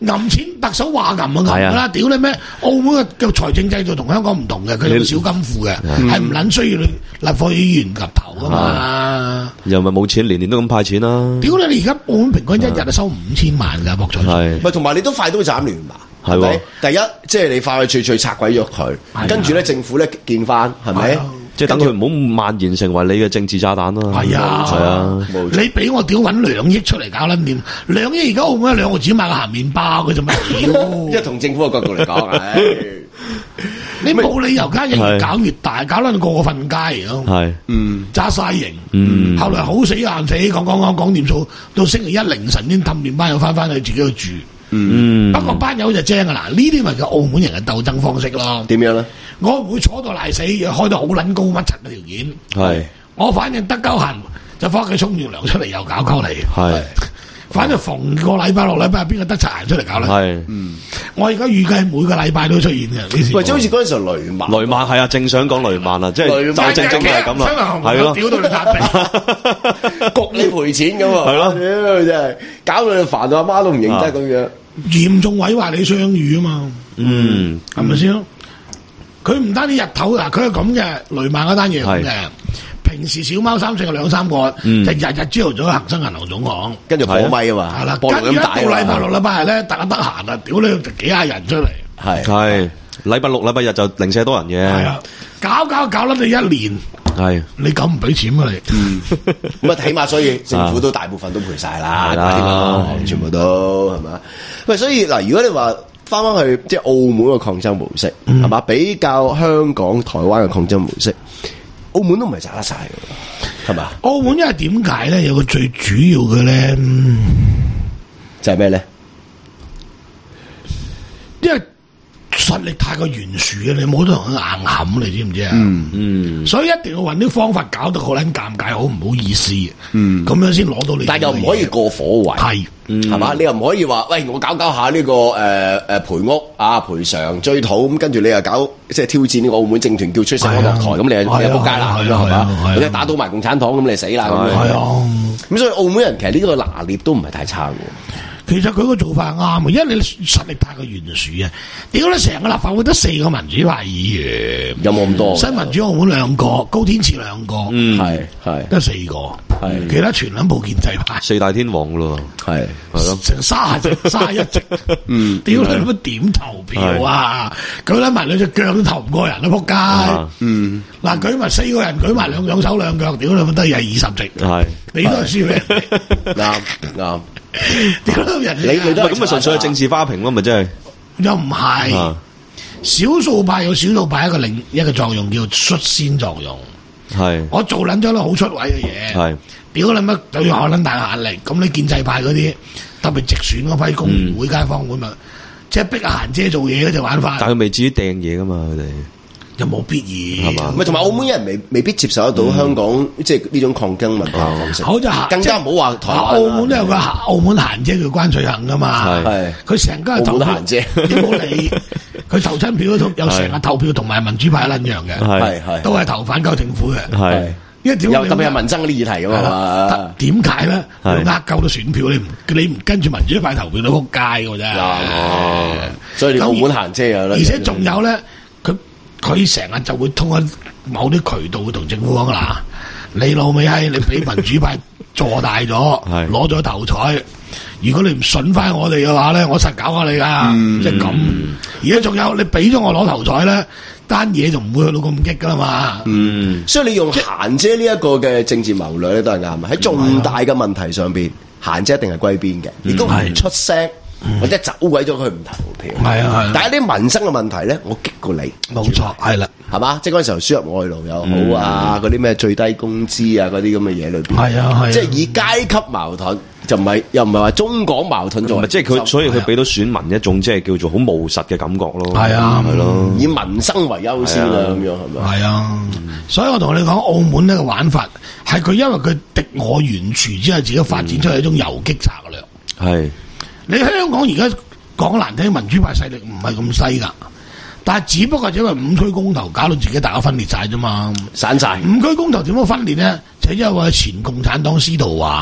Speaker 1: 揞錢特首話揞啊揞啦，屌你咩？澳門嘅財政制度同香港唔同嘅，佢有個小金庫嘅，係唔撚需要你立法會議員及頭噶嘛。
Speaker 8: 又咪冇錢，年年都咁派錢啦。
Speaker 1: 屌你！你而家澳門平均一日就收五千萬㗎博彩稅，
Speaker 3: 咪同埋你都快刀斬亂麻。係咪？第一，即係你快快脆脆拆鬼咗佢，跟住咧政府咧見翻，係咪？
Speaker 8: 即係等佢唔好蔓延成為你嘅政治炸彈咯。
Speaker 1: 係啊，係啊，你俾我屌揾兩億出嚟搞撚掂，兩億而家澳門兩毫紙買個鹹麵包嘅啫嘛，屌！
Speaker 3: 即係從政府嘅角度嚟講，
Speaker 1: 你冇理由家越搞越大，搞到個個瞓街咯。
Speaker 8: 係，
Speaker 1: 嗯，揸晒型，
Speaker 8: 嗯，
Speaker 1: 後來好死硬死，講講講講掂數，到星期一凌晨先氹掂班友翻翻去自己去住。
Speaker 8: 嗯，
Speaker 1: 不過班友就精啊！嗱，呢啲咪叫澳門人嘅鬥爭方式咯。
Speaker 3: 點樣咧？
Speaker 1: 我唔會坐到賴死，開到好撚高乜柒嘅條件。
Speaker 8: 係，
Speaker 1: 我反正得鳩閒就翻屋企沖完涼出嚟又搞鳩你。係，反正逢個禮拜六禮拜邊個得柒閒出嚟搞咧？係，嗯，我而家預計每個禮拜都出現嘅呢事。
Speaker 3: 喂，即係好似嗰陣時候雷曼，
Speaker 8: 雷曼係啊，正想講雷曼啊，即係就正正係咁啦，係咯，
Speaker 1: 屌到你笪地，
Speaker 3: 焗你賠錢咁啊，係咯，屌真係搞到你煩到阿媽都唔認得咁樣。
Speaker 1: 嚴重毀壞你商譽啊嘛，
Speaker 8: 嗯，
Speaker 1: 係咪先？佢唔單止日頭嗱，佢係咁嘅雷曼嗰單嘢咁嘅。平時小貓三四個兩三個，就日日朝頭早恒生銀行總行，
Speaker 3: 跟住播咪啊嘛，
Speaker 1: 係啦，跟住一到禮拜六禮拜日咧，大家得閒啊，屌你幾廿人出嚟，
Speaker 8: 係係禮拜六禮拜日就零舍多人嘅，
Speaker 1: 係啊，搞搞搞甩你一年。係你咁唔俾錢啊你？
Speaker 3: 嗯，咁啊起碼所以政府都大部分都賠晒啦，啦，全部都係嘛？喂，所以嗱，如果你話翻翻去即係澳門嘅抗爭模式，係嘛、嗯？比較香港、台灣嘅抗爭模式，澳門都唔係賺得晒嘅，係嘛？
Speaker 1: 澳門因為點解咧？有個最主要嘅咧，
Speaker 3: 就係咩咧？
Speaker 1: 因為實力太過懸殊啊！你冇得同佢硬冚，你知唔知啊？嗯嗯，所以一定要揾啲方法搞得好撚尷尬，好唔好意思？嗯，咁樣先攞到你。
Speaker 3: 但又唔可以過火位，係係嘛？你又唔可以話，喂，我搞搞下呢、這個誒誒賠屋啊賠償追討，咁跟住你又搞即係挑戰呢個澳門政團，叫出成個落台，咁、啊、你又你又仆街啦，咁樣係嘛？或者打倒埋共產黨，咁你死啦咁樣。係啊，咁所以澳門人其實呢個拿捏都唔係太差嘅。
Speaker 1: 其實佢個做法係啱嘅，因為你實力太過懸殊啊！屌你成個立法會得四個民主派議員，
Speaker 3: 有冇咁多？
Speaker 1: 新民主澳門兩個，高天賜兩個，
Speaker 8: 嗯，
Speaker 3: 係係
Speaker 1: 得四個，係其他全撚部建制派，
Speaker 8: 四大天王咯，係係咯，
Speaker 1: 成卅隻卅一隻，嗯，屌你乜點投票啊？舉撚埋兩隻腳都投唔過人啦，仆街！嗯，嗱舉埋四個人，舉埋兩兩手兩腳，屌你乜都係二十席，係你都係輸俾人，啱啱。人
Speaker 3: 你你都
Speaker 8: 咁咪純粹係政治花瓶咯，咪真係
Speaker 1: 又唔係少數派有少數派一個另一個作用叫率先作用，係我做捻咗啲好出位嘅嘢，係屌你乜就要可捻大壓力，咁你建制派嗰啲特別直選嗰批工聯會街坊會咪即係逼阿嫻姐做嘢嗰隻玩法，
Speaker 8: 但係佢未至於掟嘢噶嘛，佢哋。
Speaker 1: 又冇必要係嘛？
Speaker 3: 咪同埋澳門人未未必接受得到香港、嗯、即係呢種抗爭文化方式。好就更加唔好話台灣。
Speaker 1: 澳門都有個澳門嫻姐叫關翠杏噶嘛，係佢成家投票。澳門嫻姐，你冇理佢投親票都有成日投票同埋民主派一撚樣嘅，係係都係投反鳩政府嘅，係因為點
Speaker 3: 有特別係民爭嗰啲議題噶嘛？
Speaker 1: 點解咧？要呃鳩到選票，你唔你唔跟住民主派投票都撲街嘅啫。
Speaker 3: 所以你澳門嫻姐啊，
Speaker 1: 而且仲有咧，佢。佢成日就會通過某啲渠道會同政府講噶啦，你老味係你俾民主派坐大咗，攞咗頭彩。如果你唔順翻我哋嘅話咧，我實搞下你噶，即係咁。而家仲有你俾咗我攞頭彩咧，單嘢就唔會去到咁激噶啦嘛。嗯，
Speaker 3: 所以你用嫻姐呢一個嘅政治謀略咧都係啱啊。喺重大嘅問題上邊，嫻姐一定係歸邊嘅，亦都唔出聲。或者走鬼咗佢唔投票，係啊係。但係啲民生嘅問題咧，我激過你，
Speaker 1: 冇錯，係啦，
Speaker 3: 係嘛？即係嗰陣時候輸入外勞又好啊，嗰啲咩最低工資啊，嗰啲咁嘅嘢裏邊，係啊係。即係以階級矛盾，就唔係又唔係話中港矛盾做，
Speaker 8: 即係佢，所以佢俾到選民一種即係叫做好務實嘅感覺咯。
Speaker 1: 係啊，
Speaker 3: 係咯，以民生為優先啊，咁樣係咪？係啊，
Speaker 1: 所以我同你講，澳門呢個玩法係佢因為佢敵我懸殊之後，自己發展出嚟一種游擊策略，係。你香港而家講難聽，民主派勢力唔係咁犀噶，但係只不過因為五區公投搞到自己大家分裂晒啫嘛，
Speaker 3: 散晒。
Speaker 1: 五區公投點樣分裂咧？就因為前共產黨司徒華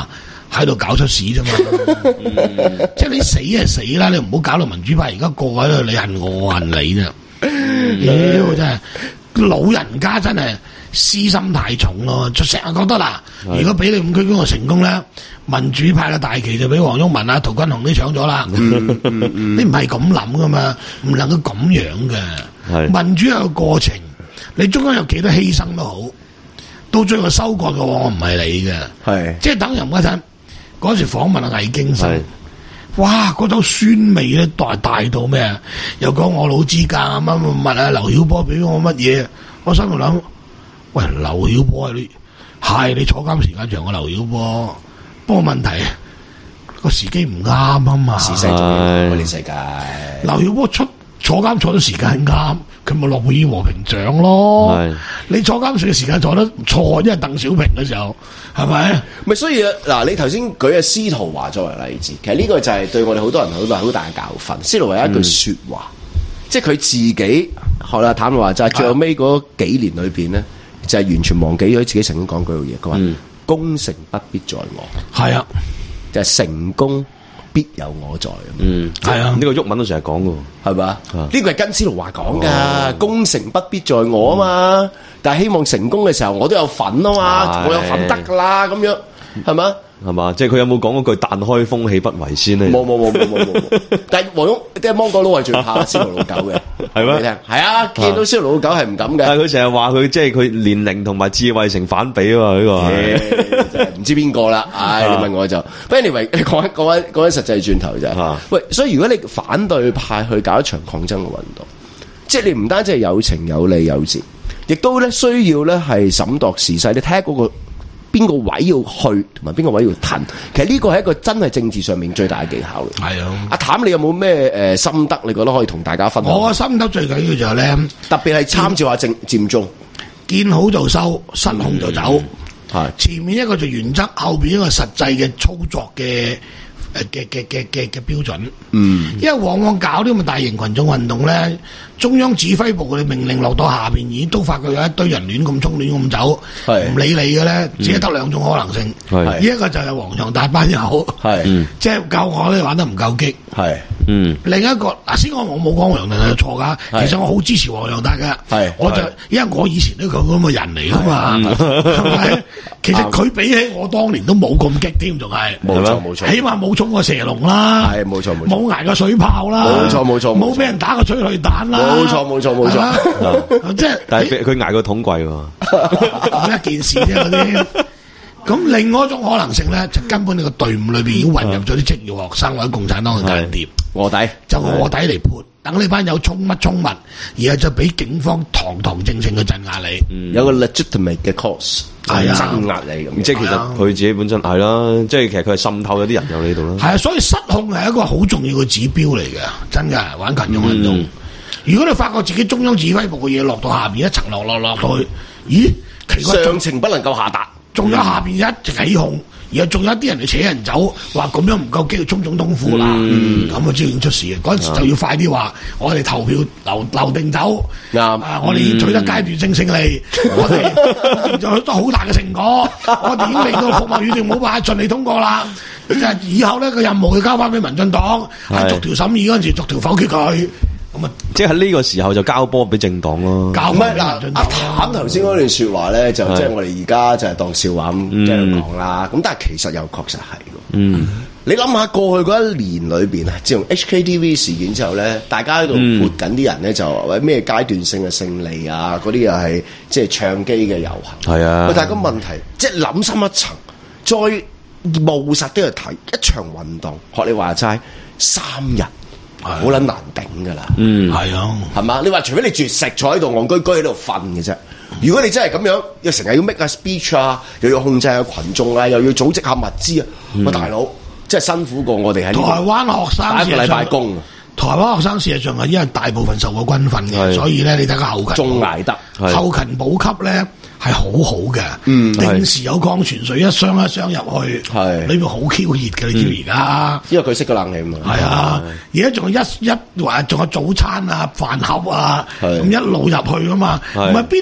Speaker 1: 喺度搞出事啫嘛。嗯、即係你死係死啦，你唔好搞到民主派而家個個喺度你恨我，我恨你啫。屌、嗯、真係老人家真係私心太重咯，就成日覺得啦，如果俾你五區公投成功咧，民主派嘅大旗就俾黃毓民啊、陶君行都搶咗啦。嗯嗯嗯、你唔係咁諗噶嘛，唔能夠咁樣嘅。民主有個過程，你中間有幾多犧牲都好，到最後收割嘅我唔係你嘅。係即係等人嗰陣嗰時訪問阿魏京生。哇！嗰種酸味咧，大大到咩啊？又講我老資格乜乜乜啊，劉曉波俾我乜嘢？我心度諗，喂，劉曉波係你係你坐監時間長過劉曉波，不過問題個時機唔啱啊嘛。時勢重要，呢世界。劉曉波出坐監坐得時間啱，佢咪諾貝爾和平獎咯。你坐監嘅時間坐得唔錯，因為鄧小平嘅時候。係咪？咪所以嗱，你頭先舉嘅司徒華作為例子，其實呢個就係對我哋好多人好大好大嘅教訓。司徒華有一句說話，嗯、即係佢自己學啦，譚話就係最後尾嗰幾年裏邊咧，就係、是、完全忘記咗自己曾經講句嘢。佢話、嗯、功成不必在我，係啊，就係成功必有我在。嗯，係啊，呢個毓民都成日講嘅，係嘛？呢個係跟司徒華講噶，功成不必在我啊嘛。嗯，但係希望成功嘅時候，我都有份啊嘛，我有份得噶啦，咁樣係嘛？係嘛？即係佢有冇講嗰句但開風氣不為先咧？冇冇冇冇冇冇。但係黃毓即係芒果佬係最怕司徒老狗嘅，係咩？你聽係啊，見到司徒老狗係唔敢嘅。但係佢成日話佢即係佢年齡同埋智慧成反比啊嘛，呢個唔知邊個啦。唉，你問我就。不過 anyway，你講一講翻講翻實際轉頭就係，喂，所以如果你反對派去搞一場抗爭嘅運動，即係你唔單止係有情有理有節。亦都咧需要咧係審度時勢，你睇下嗰個邊個位要去，同埋邊個位要褪。其實呢個係一個真係政治上面最大嘅技巧嚟。係啊，阿譚你有冇咩誒心得？你覺得可以同大家分享？我嘅心得最緊要就係咧，特別係參照下政佔中，見好就收，失控就走。係、嗯、前面一個就原則，後邊一個實際嘅操作嘅誒嘅嘅嘅嘅嘅標準。嗯，因為往往搞啲咁嘅大型群眾運動咧。中央指揮部嘅命令落到下邊，已經都發覺有一堆人亂咁衝、亂咁走，唔理你嘅咧，只係得兩種可能性。呢一個就係黃翔大班友，即係夠我咧玩得唔夠激。係，嗯。另一個嗱，先講我冇講黃翔係錯噶，其實我好支持黃翔大嘅。係，我就因為我以前都係咁嘅人嚟噶嘛，係咪？其實佢比起我當年都冇咁激添，仲係冇錯冇錯，起碼冇衝過蛇龍啦，係冇錯冇錯，冇挨過水炮啦，冇錯冇錯，冇俾人打過催淚彈啦。冇錯冇錯冇錯，即係但係佢挨個桶櫃喎，一件事啫嗰啲。咁另外一種可能性咧，就根本你個隊伍裏邊已經混入咗啲職業學生或者共產黨嘅間諜臥底，就臥底嚟潑，等呢班友衝乜衝物，然後就俾警方堂堂正正嘅鎮壓你，嗯、有個 legitimate 嘅 cause 係啊鎮壓你咁。即係其實佢自己本身係啦，即係其實佢係滲透咗啲人有呢度啦。係啊，所以失控係一個好重要嘅指標嚟嘅，真㗎玩群眾運動。嗯如果你發覺自己中央指揮部嘅嘢落到下邊一層落落落到去，咦？奇怪，上情不能夠下達，仲有下邊一直起哄，然後仲有一啲人嚟扯人走，話咁樣唔夠機會衝總統府啦，咁啊即係出事嘅。嗰陣時就要快啲話，我哋投票留留定走，啊，我哋取得階段性勝利，我哋就有咗好大嘅成果，我哋已經令到服務預定冇辦法順利通過啦。以後呢個任務要交翻俾民進黨，喺逐條審議嗰陣時逐條否決佢。咁啊，即係呢個時候就交波俾政黨咯。交咩嗱？阿譚頭先嗰段說話咧，就即係我哋而家就係當笑話咁即係講啦。咁但係其實又確實係嘅。嗯，你諗下過去嗰一年裏邊啊，自從 H K T V 事件之後咧，大家喺度潑緊啲人咧，就話咩階段性嘅勝利啊，嗰啲又係即係唱機嘅遊行。係啊，但係個問題即係諗深一層，再務實啲去睇一場運動，學你話齋三日。好撚難頂噶啦，嗯，係啊，係嘛？你話除非你絕食坐喺度戇居居喺度瞓嘅啫。如果你真係咁樣，又成日要 make a speech 啊，又要控制下群眾啊，又要組織下物資啊，我、嗯、大佬真係辛苦過我哋喺台灣學生打一個禮拜工。台灣學生事實上係因為大部分受過軍訓嘅，所以咧你睇下後勤仲捱得，後勤補給咧係好好嘅，嗯，定時有礦泉水一箱一箱入去，係裏邊好 Q 熱嘅，你知而家，因為佢熄個冷氣嘛，係啊，而家仲有一一話仲有早餐啊、飯盒啊，咁一路入去噶嘛，唔係邊度去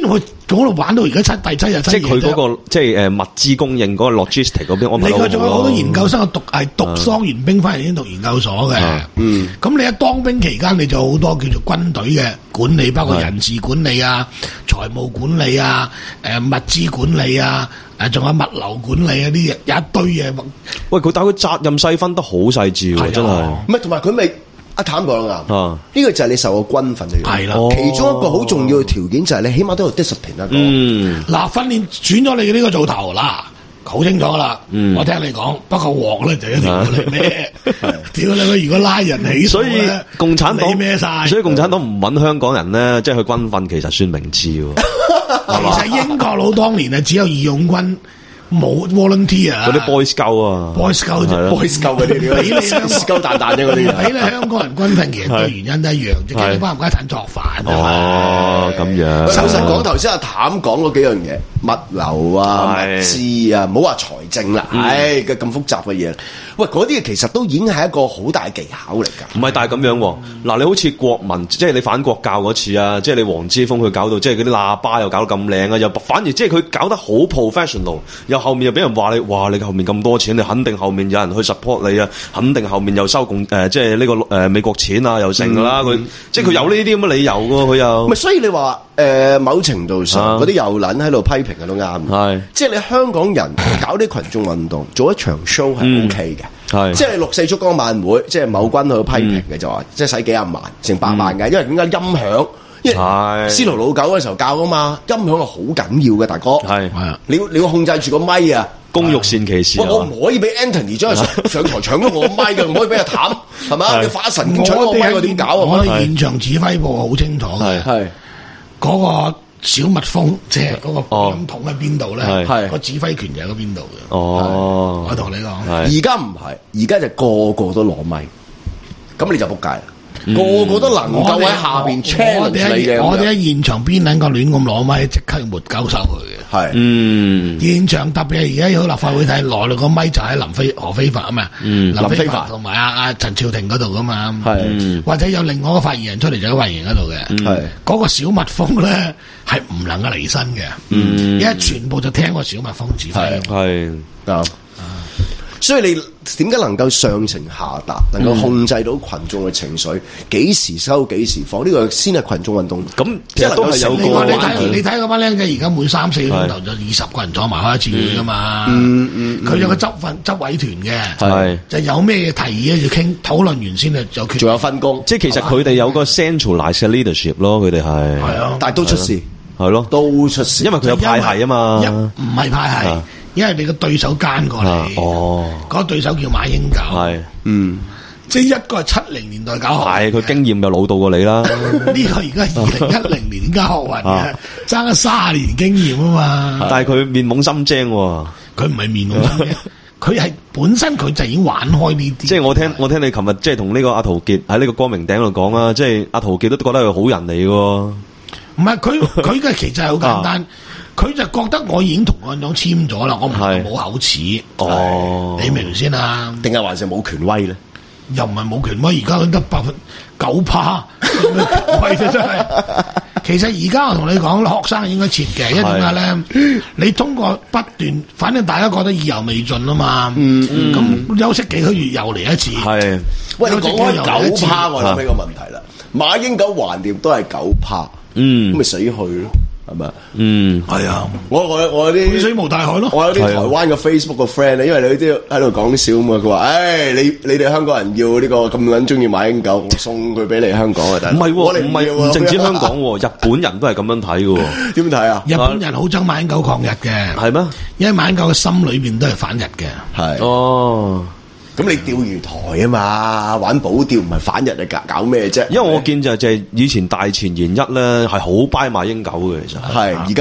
Speaker 1: 嗰度玩到而家七第七日七夜。
Speaker 8: 即係佢嗰個即係誒物資供應嗰個 logistic 嗰邊安排得好好咯。
Speaker 1: 另外仲有好多研究生係讀係讀喪完兵翻嚟先讀研究所嘅。嗯，咁你喺當兵期間，你就好多叫做軍隊嘅管理，包括人事管理啊、財務管理啊、誒物資管理啊。誒，仲有物流管理啊，啲嘢有一堆嘢。
Speaker 8: 喂，佢但係佢責任細分得好細緻喎，真係。
Speaker 3: 唔係，同埋佢咪阿譚講得啱。啊，呢個就係你受過軍訓嘅樣。
Speaker 1: 係啦，
Speaker 3: 其中一個好重要嘅條件就係你起碼都有 discipline 一個。
Speaker 1: 嗯，嗱，訓練選咗你嘅呢個做頭啦，好清楚啦。嗯，我聽你講，不過鑊咧就一定要你孭。屌你！如果拉人起，
Speaker 8: 所以共產黨
Speaker 1: 孭晒。
Speaker 8: 所以共產黨唔揾香港人咧，即係去軍訓，其實算明智喎。
Speaker 1: 其實英國佬當年係只有義勇軍，冇 volunteer
Speaker 8: 嗰啲 boy scout 啊
Speaker 1: ，boy scout 啫
Speaker 3: ，boy scout 嗰啲，
Speaker 1: 俾你香
Speaker 3: 港蛋蛋啫嗰啲，
Speaker 1: 俾你香港人軍訓，其實個原因都一樣，即係你班唔家趁作反啊嘛。
Speaker 8: 哦，咁樣。
Speaker 3: 首先講頭先阿譚講嗰幾樣嘢，物流啊、物資啊，唔好話財政啦，唉嘅咁複雜嘅嘢。喂，嗰啲其實都已經係一個好大技巧嚟㗎。
Speaker 8: 唔係，但係咁樣喎。嗱，你好似國民，即係你反國教嗰次啊，即係你黃之鋒佢搞到，即係嗰啲喇叭又搞到咁靚啊，又反而即係佢搞得好 professional，又後面又俾人話你，哇！你後面咁多錢，你肯定後面有人去 support 你啊，肯定後面又收共誒、呃，即係呢、這個誒、呃、美國錢啊，又成㗎啦。佢、嗯、即係佢有呢啲咁嘅理由㗎，佢又。
Speaker 3: 咪所以你話誒、呃、某程度上嗰啲又撚喺度批評嘅都啱。係，即係你香港人搞啲群眾運動，做一場 show 係 OK 嘅。係，即係六四燭光晚會，即係某軍去批評嘅就話，即係使幾廿萬、成百萬嘅，因為點解音響？因為司徒老九嗰時候教啊嘛，音響係好緊要嘅，大哥。係係啊，你要你要控制住個咪啊，
Speaker 8: 工欲善其事。
Speaker 3: 我唔可以俾 Anthony 將佢上上台搶咗我個咪嘅，唔可以俾佢譚，係嘛？你發神經搶我咪，我點搞啊？
Speaker 1: 我哋現場指揮部好清楚嘅，係嗰個小蜜蜂，即係嗰個音筒喺邊度咧？係個指揮權就喺邊度嘅。哦，我同你講，
Speaker 3: 而家唔係，而家就個個都攞咪，咁你就仆街啦。個個都能夠喺下邊 challenge 你嘅，
Speaker 1: 我哋喺現場邊撚個亂咁攞咪，即刻沒鳩手佢嘅。係，嗯，現場特別係而家有立法會睇，來來個咪就喺林飛何非凡啊嘛，林飛凡同埋阿阿陳肇廷嗰度噶嘛，係，或者有另外一個發言人出嚟就喺發言人嗰度嘅，係，嗰個小蜜蜂咧係唔能夠離身嘅，嗯，因為全部就聽個小蜜蜂指揮，係
Speaker 3: 啱。所以你點解能夠上情下達，能夠控制到群眾嘅情緒，幾時收幾時放？呢個先係群眾運動。咁其實都係有個
Speaker 1: 你睇你睇嗰班僆仔，而家每三四個鐘頭就二十個人坐埋開一次會噶嘛。嗯嗯，佢有個執份執委團嘅，係就有咩提議就傾討論完先啊，就決。
Speaker 3: 仲有分工，
Speaker 8: 即係其實佢哋有個 centralized leadership 咯，佢哋係係啊，
Speaker 3: 但係都出事，
Speaker 8: 係咯，
Speaker 3: 都出事，
Speaker 8: 因為佢有派系啊嘛，
Speaker 1: 唔係派系。因為你個對手奸過你，哦，嗰個對手叫馬英九，係，嗯，即係一個係七零年代搞學，
Speaker 8: 係佢經驗又老到過你啦。
Speaker 1: 呢個而家二零一零年教學運嘅，爭咗卅年經驗啊嘛。
Speaker 8: 但係佢面懵心精，
Speaker 1: 佢唔係面懵心精，佢係本身佢就已經玩開呢啲。
Speaker 8: 即係我聽我聽你琴日即係同呢個阿陶傑喺呢個光明頂度講啊，即係阿陶傑都覺得佢好人嚟嘅。
Speaker 1: 唔係佢佢嘅其實係好簡單。佢就覺得我已經同案長簽咗啦，我唔係冇口齒。哦，你明先啊？
Speaker 3: 定係還是冇權威咧？
Speaker 1: 又唔係冇權威，而家得百分九趴，有咩權威啫？真係。其實而家我同你講，學生應該切嘅，因為點解咧？你通過不斷，反正大家覺得意猶未盡啊嘛。嗯嗯。咁休息幾個月又嚟一次。係。
Speaker 3: 喂，你講開九趴，我諗起個問題啦。馬英九橫掂都係九趴，嗯，咁咪死去咯。係咪？嗯，係啊！我我我啲
Speaker 1: 水無大海咯。
Speaker 3: 我有啲台灣嘅 Facebook 嘅 friend 咧，因為你啲喺度講笑啊嘛。佢話：，唉，你你哋香港人要呢個咁撚中意馬英九，我送佢俾你香港啊！但係唔係，
Speaker 8: 我哋唔係唔淨止香港，日本人都係咁樣睇嘅。
Speaker 3: 點睇啊？
Speaker 1: 日本人好憎馬英九抗日嘅，
Speaker 8: 係咩？
Speaker 1: 因為馬英九嘅心裏邊都係反日嘅。
Speaker 3: 係哦。咁你釣魚台啊嘛，玩保釣唔係反日，你搞搞咩啫？
Speaker 8: 因為我見就就係以前大前研一咧係好拜馬英九嘅，其實係
Speaker 3: 而家咧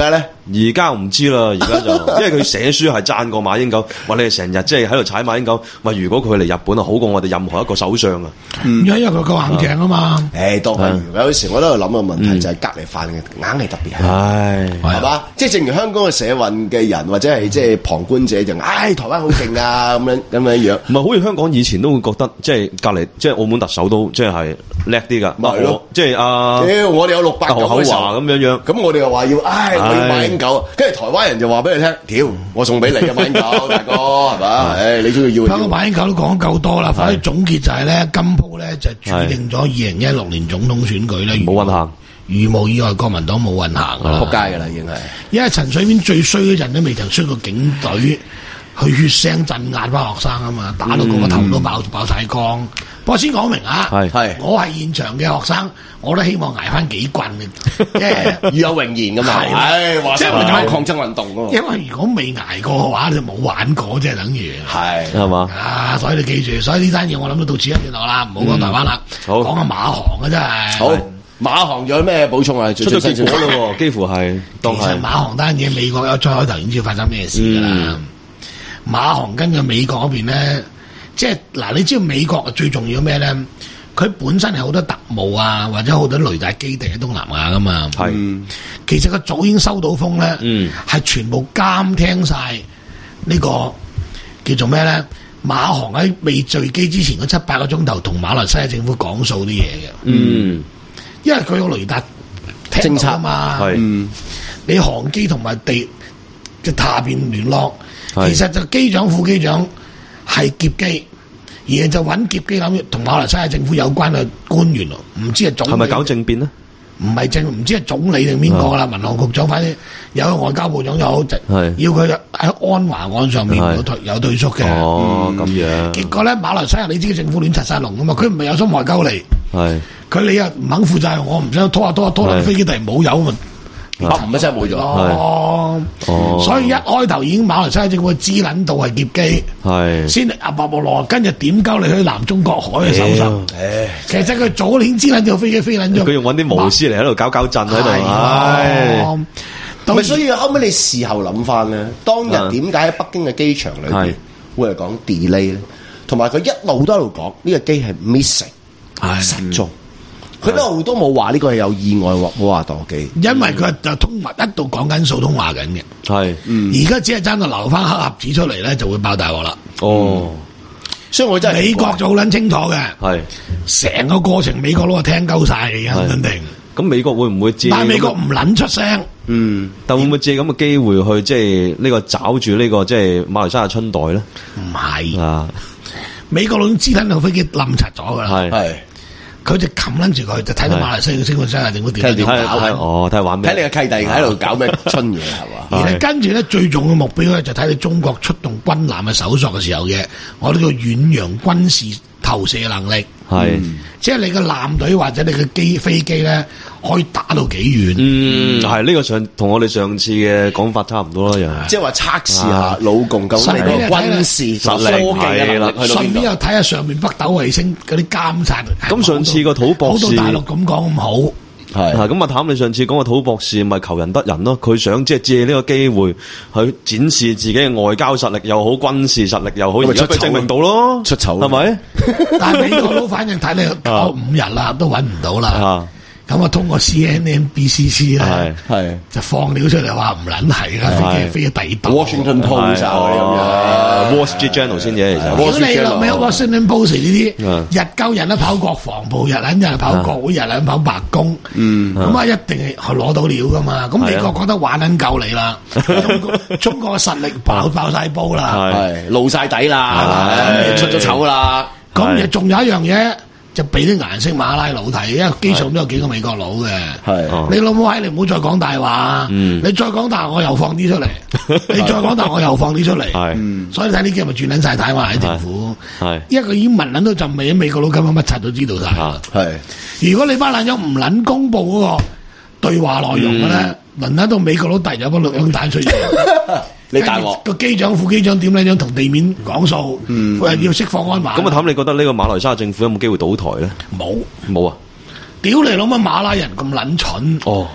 Speaker 8: 而家唔知啦，而家就因為佢寫書係讚過馬英九，話你哋成日即係喺度踩馬英九，話如果佢嚟日本啊，好過我哋任何一個首相啊。
Speaker 1: 因為佢夠硬頸啊嘛。
Speaker 3: 誒，當然有時我都喺度諗個問題，就係隔離飯嘅硬係特別係，係嘛？即係正如香港嘅社運嘅人或者係即係旁觀者就唉，台灣好勁啊咁樣咁樣樣。
Speaker 8: 唔係好似香港以前都會覺得即係隔離即係澳門特首都即係叻啲㗎。
Speaker 3: 咪係咯，
Speaker 8: 即係阿
Speaker 3: 屌我哋有六百
Speaker 8: 何厚華咁樣樣，
Speaker 3: 咁我哋又話要唉我要馬英九，跟住台灣人就話俾你聽，屌我送俾你嘅馬英九大哥係嘛？誒你中意要。
Speaker 1: 不過馬英九都講夠多啦，反正總結就係咧，今鋪咧就注定咗二零一六年總統選舉咧
Speaker 8: 冇運行，
Speaker 1: 如無意外國民黨冇運行㗎啦，
Speaker 3: 撲街㗎啦已經係。
Speaker 1: 因為陳水扁最衰嗰陣都未曾出過警隊去血腥鎮壓班學生啊嘛，打到個個頭都爆爆曬光。不過先講明啊，係我係現場嘅學生，我都希望捱翻幾棍嘅，即係
Speaker 3: 與有榮焉㗎嘛。係話即係搞抗爭運動㗎嘛。
Speaker 1: 因為如果未捱過嘅話，就冇玩過，即係等於
Speaker 3: 係
Speaker 8: 係嘛
Speaker 1: 啊！所以你記住，所以呢單嘢我諗到到此一段落啦，唔好講台灣啦，講下馬航啊真係。
Speaker 3: 好，馬航有咩補充啊？
Speaker 8: 出咗結果咯，幾乎係。
Speaker 1: 其實馬航單嘢美國有再開頭已經知發生咩事㗎啦。馬航跟住美國嗰邊咧，即係嗱，你知道美國最重要咩咧？佢本身係好多特務啊，或者好多雷達基地喺東南亞噶嘛。係、嗯，其實佢早已經收到風咧，係、嗯、全部監聽晒呢、這個叫做咩咧？馬航喺未墜機之前嗰七八個鐘頭，同馬來西亞政府講數啲嘢嘅。嗯，因為佢有雷達聽到啊嘛。係，嗯、你航機同埋地嘅下邊聯絡。其實就機長、副機長係劫機，而就揾劫機諗同馬來西亞政府有關嘅官員咯，唔知係總理係咪
Speaker 8: 搞政變呢？
Speaker 1: 唔係政，唔知係總理定邊個啦？民航局長，反正有個外交部長又好，要佢喺安華案上面有退有退縮嘅。
Speaker 8: 哦，咁樣。
Speaker 1: 結果咧，馬來西亞你知政府亂拆晒龍噶嘛？佢唔係有心外交嚟，係佢你又唔肯負責任，我唔想拖下拖下拖落飛機突然冇油咪。
Speaker 3: 冚一聲冇咗，
Speaker 1: 哦，所以一開頭已經馬來西亞政府知撚到係劫機，係先阿伯伯羅跟住點鳩你去南中國海去搜尋，誒，其實佢早年知撚咗飛機飛撚咗，
Speaker 8: 佢用揾啲巫師嚟喺度搞搞震喺度，係，
Speaker 3: 咪所以後尾你事後諗翻咧，當日點解喺北京嘅機場裏邊會係講 delay 咧？同埋佢一路都喺度講呢個機係 missing， 失蹤。佢都好多冇話呢個係有意外，冇話墮機，
Speaker 1: 因為佢就通話一度講緊數通話緊嘅，係，而家只係爭到留翻黑盒子出嚟咧，就會爆大鑊啦。哦，所以我真係美國就好撚清楚嘅，係成個過程美國佬係聽鳩晒嘅，肯定。
Speaker 8: 咁美國會唔會借？
Speaker 1: 但係美國唔撚出聲，
Speaker 8: 嗯，但會唔會借咁嘅機會去即係呢個找住呢個即係馬來西亞春袋咧？
Speaker 1: 唔係啊，美國佬已經知撚到飛機冧柒咗噶啦，係。佢就冚撚住佢，就睇到馬來西亞嘅新聞商啊，政府點樣搞
Speaker 8: 哦，睇下玩咩？
Speaker 3: 睇你個契弟喺度搞咩春嘢係嘛？
Speaker 1: 而跟住咧，最重要嘅目標咧，就睇你中國出動軍艦嘅搜索嘅時候嘅，我呢個遠洋軍事投射嘅能力係，嗯、即係你個艦隊或者你嘅機飛機咧，可以打到幾遠？
Speaker 8: 嗯，係呢、這個上同我哋上次嘅講法差唔多啦，又係。
Speaker 3: 即係話測試下老共究竟個軍事實力係啦，
Speaker 1: 順便又睇下上面北斗衛星嗰啲監察。
Speaker 8: 咁上次個土博士，
Speaker 1: 好到大陸咁講咁好。
Speaker 8: 係，咁阿譚，你上次講個土博士咪求人得人咯，佢想即係借呢個機會去展示自己嘅外交實力又好，軍事實力又好，而家佢證明到咯，
Speaker 3: 出醜
Speaker 8: 係咪？
Speaker 1: 但係美國佬反正睇你搞五日啦，都揾唔到啦。咁啊，通過 C N N、B C C 咧，係就放料出嚟話唔撚係啦，飛機飛咗第二度。
Speaker 3: Washington Post 啊，咁樣
Speaker 8: Wall Street Journal 先嘅，其實。
Speaker 1: 如果你落尾 Washington Post 呢啲日鳩人都跑國防部，日撚人跑國會，日撚跑白宮，咁啊一定係攞到料噶嘛。咁美國覺得玩撚夠你啦，中國嘅實力爆爆曬煲啦，
Speaker 3: 係露曬底啦，出咗醜啦。
Speaker 1: 咁亦仲有一樣嘢。就俾啲顏色馬拉佬睇，因為機上都有幾個美國佬嘅。係，你老母閪，你唔好再講大話。嗯，你再講大話，我又放啲出嚟。你再講大話，我又放啲出嚟。係，所以睇呢幾日咪轉撚晒大話喺政府。係，因為佢已經聞撚到陣味，美國佬咁樣乜柒都知道晒。係，如果你班撚友唔撚公佈嗰個對話內容嘅咧，輪得到美國佬突然有個錄音帶出現。
Speaker 3: 你大鑊
Speaker 1: 個機長、副機長點樣樣同地面講數，嗯，要釋放安華。
Speaker 8: 咁啊，譚，你覺得呢個馬來西亞政府有冇機會倒台咧？
Speaker 1: 冇，
Speaker 8: 冇啊！
Speaker 1: 屌你老乜馬拉人咁撚蠢！哦，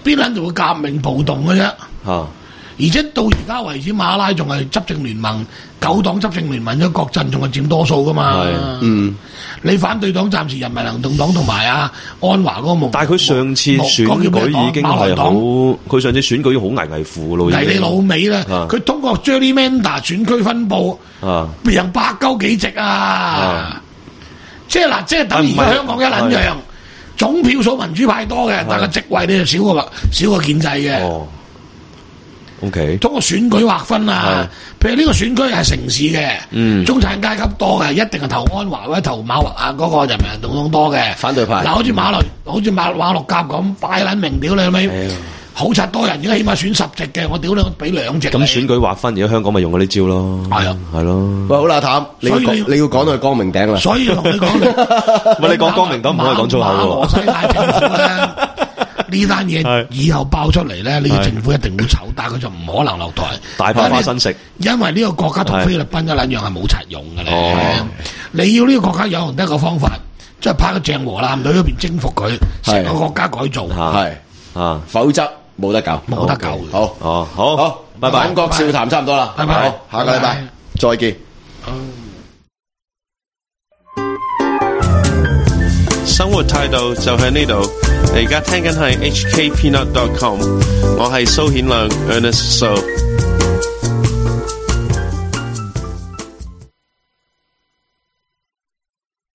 Speaker 1: 邊撚度會革命暴動嘅啫？
Speaker 8: 啊！
Speaker 1: 而且到而家為止，馬拉仲係執政聯盟九黨執政聯盟嘅國陣仲係佔多數噶嘛？
Speaker 3: 嗯，
Speaker 1: 你反對黨暫時人民行動黨同埋啊安華嗰個夢，
Speaker 8: 但係佢上次選舉已經係好，佢上次選舉好危危乎咯，
Speaker 1: 係你老味啦！佢、啊、通過 Gerrymander 選區分佈啊，贏百鳩幾席啊！啊即係嗱，即係等於香港一撚樣，總票數民主派多嘅，但係席位你就少過少過建制嘅。哦
Speaker 8: O K，
Speaker 1: 通過選舉劃分啊，譬如呢個選區係城市嘅，嗯，中產階級多嘅，一定係投安華或者投馬啊嗰個人民行動黨多嘅。
Speaker 3: 反對派
Speaker 1: 嗱，好似馬來，好似馬馬六甲咁，擺撚明屌你咪，好柒多人，而家起碼選十席嘅，我屌你，我俾兩席。
Speaker 8: 咁選舉劃分，而家香港咪用嗰啲招咯。係啊，係咯。
Speaker 3: 喂，好啦，譚，你要你要講到光明頂啦。
Speaker 1: 所以同你講，
Speaker 8: 喂，你講光明頂唔可以講粗口喎。
Speaker 1: 馬來西亞政府咧。呢單嘢以後爆出嚟咧，呢個政府一定會醜，但係佢就唔可能落台。
Speaker 8: 大把花生食，
Speaker 1: 因為呢個國家同菲律賓一兩樣係冇柒用嘅咧。你要呢個國家有用得一個方法，即係派個鄭和艦隊嗰邊征服佢，成個國家改造。
Speaker 3: 係啊，否則冇得救，
Speaker 1: 冇得救。
Speaker 3: 好，
Speaker 8: 哦，好，
Speaker 3: 好，拜拜。感覺笑談差唔多啦，
Speaker 1: 拜拜。
Speaker 3: 好，下個禮拜再見。
Speaker 9: 生活態度就喺呢度，你而家聽緊係 H K Peanut dot com， 我係蘇顯亮 Ernest So。